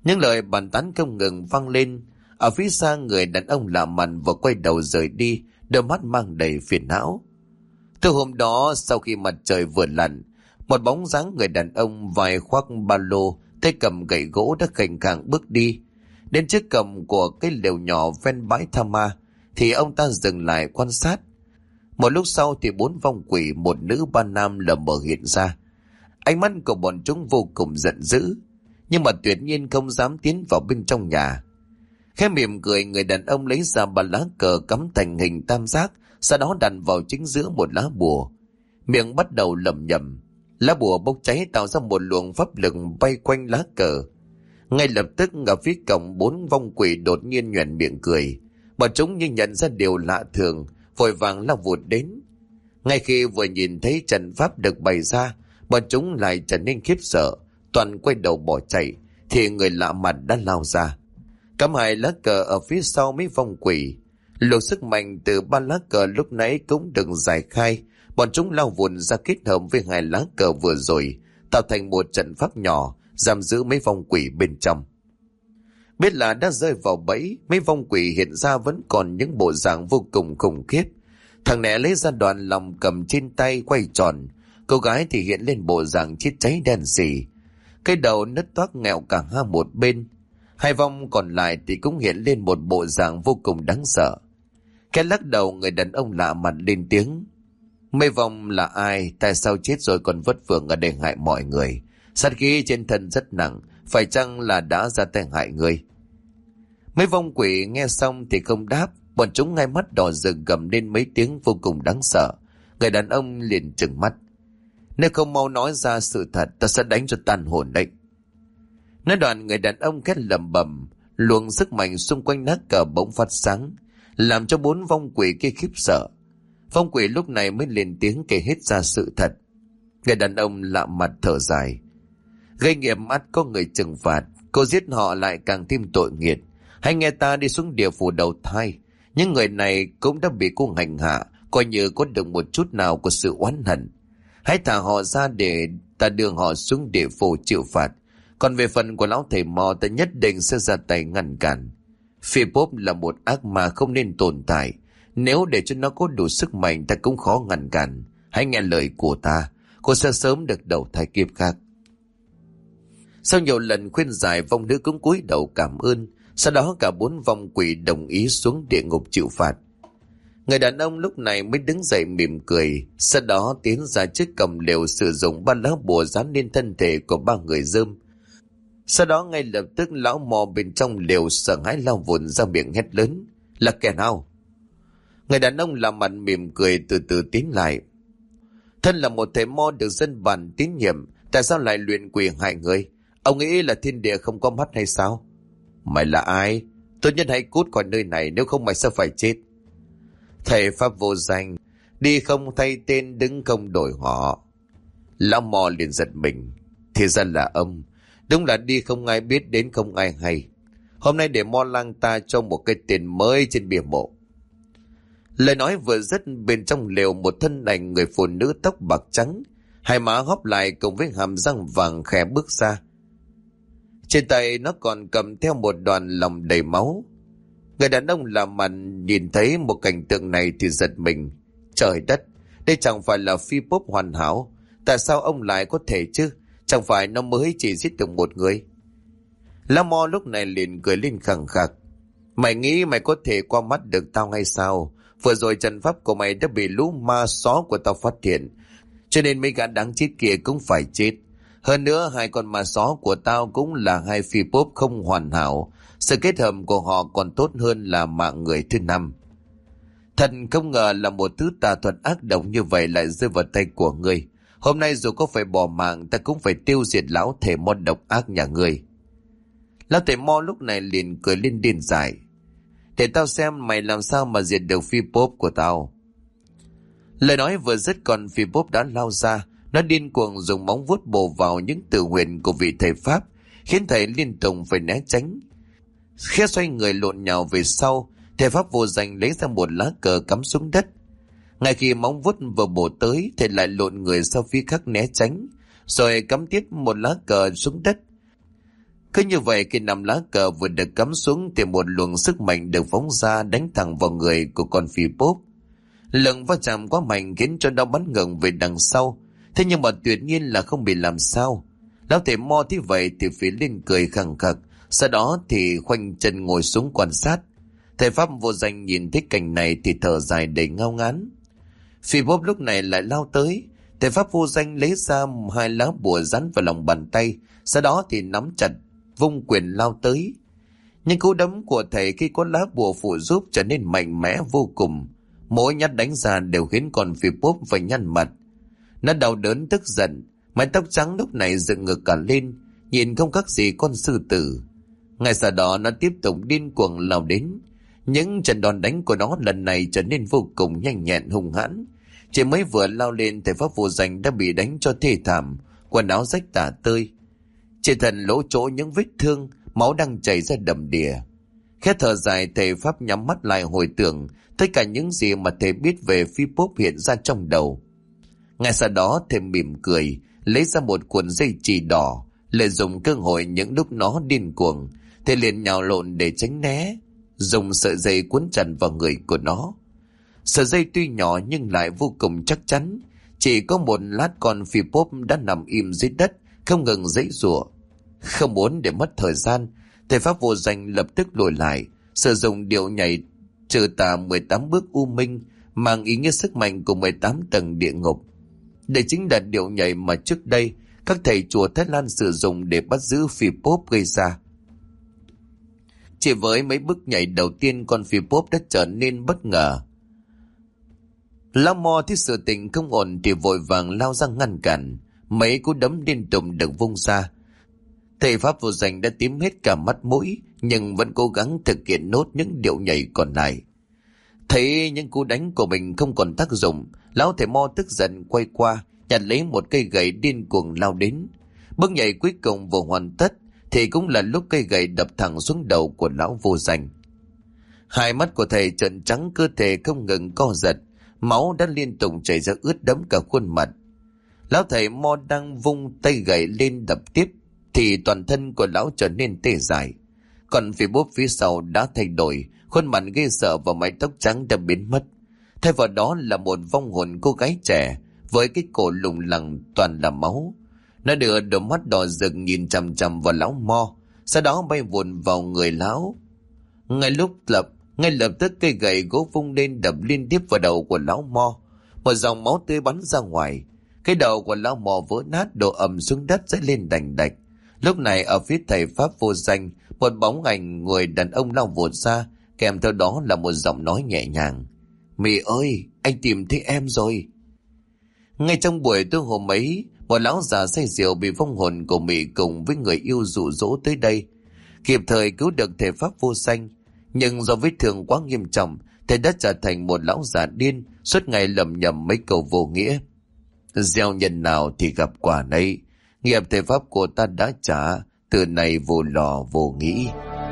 Những lời bàn tán không ngừng vang lên. Ở phía xa, người đàn ông lạ mặt vừa quay đầu rời đi, đôi mắt mang đầy phiền não. Từ hôm đó, sau khi mặt trời vừa lặn, một bóng dáng người đàn ông vai khoác ba lô, tay cầm gậy gỗ đã khệnh khạng bước đi. Đến trước cổng của cái lều nhỏ ven bãi tha ma, thì ông ta dừng lại quan sát. Một lúc sau thì 4 vong quỷ, một nữ ba nam lờ mờ hiện ra. Ánh mắt của bọn chúng vô cùng giận dữ, nhưng mà tuyệt nhiên không dám tiến vào bên trong nhà. Khẽ mỉm cười, người đàn ông lấy ra 3 lá cờ cắm thành hình tam giác, sau đó đặt vào chính giữa một lá bùa. Miệng bắt đầu lẩm nhẩm. Lá bùa bốc cháy tạo ra một luồng pháp lực bay quanh lá cờ. Ngay lập tức ở phía cổng, 4 vong quỷ đột nhiên nhoẻn miệng cười. Bọn chúng như nhận ra điều lạ thường, vội vàng lao vụt đến. Ngay khi vừa nhìn thấy trận pháp được bày ra, bọn chúng lại trở nên khiếp sợ, toàn quay đầu bỏ chạy, thì người lạ mặt đã lao ra. Cắm 2 lá cờ ở phía sau mấy vong quỷ. Luồng sức mạnh từ 3 lá cờ lúc nãy cũng được giải khai. Bọn chúng lao vụn ra kết hợp với 2 lá cờ vừa rồi, tạo thành một trận pháp nhỏ, giam giữ mấy vong quỷ bên trong. Biết là đã rơi vào bẫy, mấy vong quỷ hiện ra vẫn còn những bộ dạng vô cùng khủng khiếp. Thằng này lấy ra đoạn lòng cầm trên tay quay tròn, cô gái thì hiện lên bộ dạng chết cháy đen sì, cái đầu nứt toác nghẹo cả một bên. 2 vong còn lại thì cũng hiện lên một bộ dạng vô cùng đáng sợ. Cái lắc đầu, người đàn ông lạ mặt lên tiếng. Mấy vong là ai? Tại sao chết rồi còn vất vưởng ở đây hại mọi người? Sát khí trên thân rất nặng, phải chăng là đã ra tay hại người? Mấy vong quỷ nghe xong thì không đáp, bọn chúng ngay mắt đỏ rực gầm lên mấy tiếng vô cùng đáng sợ. Người đàn ông liền trừng mắt. Nếu không mau nói ra sự thật, ta sẽ đánh cho tan hồn đấy. Nói đoạn, người đàn ông khét lẩm bẩm, luồng sức mạnh xung quanh lá cờ bỗng phát sáng, làm cho 4 vong quỷ kia khiếp sợ. Vong quỷ lúc này mới lên tiếng kể hết ra sự thật. Người đàn ông lạ mặt thở dài. Gây nghiệp ắt có người trừng phạt, cô giết họ lại càng thêm tội nghiệt. Hãy nghe ta đi xuống địa phủ đầu thai. Những người này cũng đã bị cô hành hạ, coi như có được một chút nào của sự oán hận. Hãy thả họ ra để ta đưa họ xuống địa phủ chịu phạt. Còn về phần của lão thầy mò, ta nhất định sẽ ra tay ngăn cản. Phi Bốp là một ác ma không nên tồn tại. Nếu để cho nó có đủ sức mạnh, ta cũng khó ngăn cản. Hãy nghe lời của ta, cô sẽ sớm được đầu thai kiếp khác. Sau nhiều lần khuyên giải, vong nữ cũng cúi đầu cảm ơn. Sau đó cả 4 vong quỷ đồng ý xuống địa ngục chịu phạt. Người đàn ông lúc này mới đứng dậy mỉm cười, sau đó tiến ra trước cổng lều, sử dụng 3 lá bùa dán lên thân thể của 3 người dơm. Sau đó ngay lập tức lão mò bên trong lều sợ hãi lao vụn ra miệng hét lớn. Là kẻ nào? Người đàn ông làm mặt mỉm cười từ từ tiến lại. Thân là một thầy mo được dân bản tín nhiệm, tại sao lại luyện quỷ hại người? Ông nghĩ là thiên địa không có mắt hay sao? Mày là ai? Tốt nhất hãy cút khỏi nơi này, nếu không mày sẽ phải chết. Thầy pháp vô danh, đi không thay tên, đứng không đổi họ. Lão mò liền giật mình. Thì ra là ông. Đúng là đi không ai biết, đến không ai hay. Hôm nay để mo lang ta cho một cái tên mới trên bia mộ. Lời nói vừa dứt, bên trong lều một thân ảnh người phụ nữ tóc bạc trắng, 2 má hóp lại cùng với hàm răng vàng khẽ bước ra. Trên tay nó còn cầm theo một đoàn lòng đầy máu. Người đàn ông làm mặt nhìn thấy một cảnh tượng này thì giật mình. Trời đất, đây chẳng phải là Phi Bốp hoàn hảo. Tại sao ông lại có thể chứ? Chẳng phải nó mới chỉ giết được một người? La Mo lúc này liền cười lên khẳng khặc. Mày nghĩ mày có thể qua mắt được tao hay sao? Vừa rồi trận pháp của mày đã bị lũ ma só của tao phát hiện, cho nên mấy gã đáng chết kia cũng phải chết. Hơn nữa 2 con ma só của tao cũng là 2 Phi Bốp không hoàn hảo. Sự kết hợp của họ còn tốt hơn là mạng người thứ 5. Thật không ngờ là một thứ tà thuật ác độc như vậy lại rơi vào tay của ngươi. Hôm nay dù có phải bỏ mạng, ta cũng phải tiêu diệt lão thể mo độc ác nhà ngươi. Lão thể mo lúc này liền cười lên điên dại. Để tao xem mày làm sao mà diệt được Phi Bốp của tao. Lời nói vừa dứt, con Phi Bốp đã lao ra. Nó điên cuồng dùng móng vuốt bổ vào những tự huyền của vị thầy pháp, khiến thầy liên tục phải né tránh. Khẽ xoay người lộn nhào về sau, thầy pháp vô danh lấy ra một lá cờ cắm xuống đất. Ngay khi móng vuốt vừa bổ tới, thầy lại lộn người sau phía khác né tránh, rồi cắm tiếp một lá cờ xuống đất. Cứ như vậy khi 5 lá cờ vừa được cắm xuống thì một luồng sức mạnh được phóng ra đánh thẳng vào người của con phi pốp. Lực va chạm quá mạnh khiến cho nó bắn ngược về đằng sau. Thế nhưng mà tuyệt nhiên là không bị làm sao. Lão thầy Mo thấy vậy thì phí lên cười khẳng khặc. Sau đó thì khoanh chân ngồi xuống quan sát. Thầy pháp vô danh nhìn thấy cảnh này thì thở dài đầy ngao ngán. Phi pốp lúc này lại lao tới. Thầy pháp vô danh lấy ra 2 lá bùa dán vào lòng bàn tay. Sau đó thì nắm chặt vung quyền lao tới. Nhưng cú đấm của thầy khi có lá bùa phụ giúp trở nên mạnh mẽ vô cùng. Mỗi nhát đánh ra đều khiến con phi pốp phải nhăn mặt. Nó đau đớn tức giận, mái tóc trắng lúc này dựng ngược cả lên, nhìn không khác gì con sư tử. Ngay sau đó nó tiếp tục điên cuồng lao đến. Những trận đòn đánh của nó lần này trở nên vô cùng nhanh nhẹn hung hãn. Chỉ mới vừa lao lên, thầy pháp vô danh đã bị đánh cho thê thảm, quần áo rách tả tơi. Trên thân lỗ chỗ những vết thương, máu đang chảy ra đầm đìa. Khẽ thở dài, thầy pháp nhắm mắt lại hồi tưởng tất cả những gì mà thầy biết về phi pốp hiện ra trong đầu. Ngay sau đó thầy mỉm cười, lấy ra một cuộn dây chì đỏ, lợi dụng cơ hội những lúc nó điên cuồng, thầy liền nhào lộn để tránh né, dùng sợi dây cuốn chặt vào người của nó. Sợi dây tuy nhỏ nhưng lại vô cùng chắc chắn. Chỉ có một lát con phi pốp đã nằm im dưới đất, không ngừng giãy giụa. Không muốn để mất thời gian, thầy pháp vô danh lập tức lùi lại, sử dụng điệu nhảy trừ tà 18 bước u minh, mang ý nghĩa sức mạnh của 18 tầng địa ngục. Đây chính là điệu nhảy mà trước đây các thầy chùa Thái Lan sử dụng để bắt giữ phi pốp gây ra. Chỉ với mấy bước nhảy đầu tiên, con phi pốp đã trở nên bất ngờ. Lão Mo thấy sự tình không ổn thì vội vàng lao ra ngăn cản. Mấy cú đấm liên tục được vung ra. Thầy pháp vô danh đã tím hết cả mắt mũi, nhưng vẫn cố gắng thực hiện nốt những điệu nhảy còn lại. Thấy những cú đánh của mình không còn tác dụng, lão thầy Mo tức giận quay qua, nhặt lấy một cây gậy điên cuồng lao đến. Bước nhảy cuối cùng vừa hoàn tất thì cũng là lúc cây gậy đập thẳng xuống đầu của lão vô danh. Hai mắt của thầy trợn trắng, cơ thể không ngừng co giật, máu đã liên tục chảy ra ướt đẫm cả khuôn mặt. Lão thầy Mo đang vung tay gậy lên đập tiếp thì toàn thân của lão trở nên tê dại. Còn phi pốp phía sau đã thay đổi, khuôn mặt ghê sợ và mái tóc trắng đã biến mất. Thay vào đó là một vong hồn cô gái trẻ với cái cổ lủng lẳng toàn là máu. Nó đưa đôi mắt đỏ rực nhìn chằm chằm vào lão Mo, sau đó bay vụn vào người lão. Ngay lập tức cây gậy gỗ vung lên đập liên tiếp vào đầu của lão Mo. Một dòng máu tươi bắn ra ngoài. Cái đầu của lão Mo vỡ nát, đổ ầm xuống đất dãy lên đành đạch. Lúc này ở phía thầy pháp vô danh, một bóng ảnh người đàn ông lao vụt ra, kèm theo đó là một giọng nói nhẹ nhàng: "Mị ơi, anh tìm thấy em rồi." Ngay trong buổi tối hôm ấy, một lão già say rượu bị vong hồn của Mị cùng với người yêu dụ dỗ tới đây, kịp thời cứu được thầy pháp vô danh. Nhưng do vết thương quá nghiêm trọng, thầy đã trở thành một lão già điên, suốt ngày lầm nhầm mấy câu vô nghĩa. Gieo nhân nào thì gặp quả nấy, nghiệp thầy pháp của ta đã trả, từ này vô lò vô nghĩ.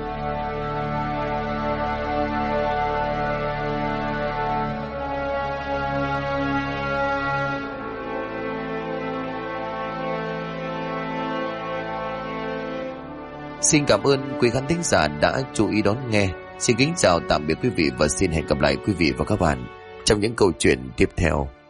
Xin cảm ơn quý khán thính giả đã chú ý đón nghe. Xin kính chào tạm biệt quý vị và xin hẹn gặp lại quý vị và các bạn trong những câu chuyện tiếp theo.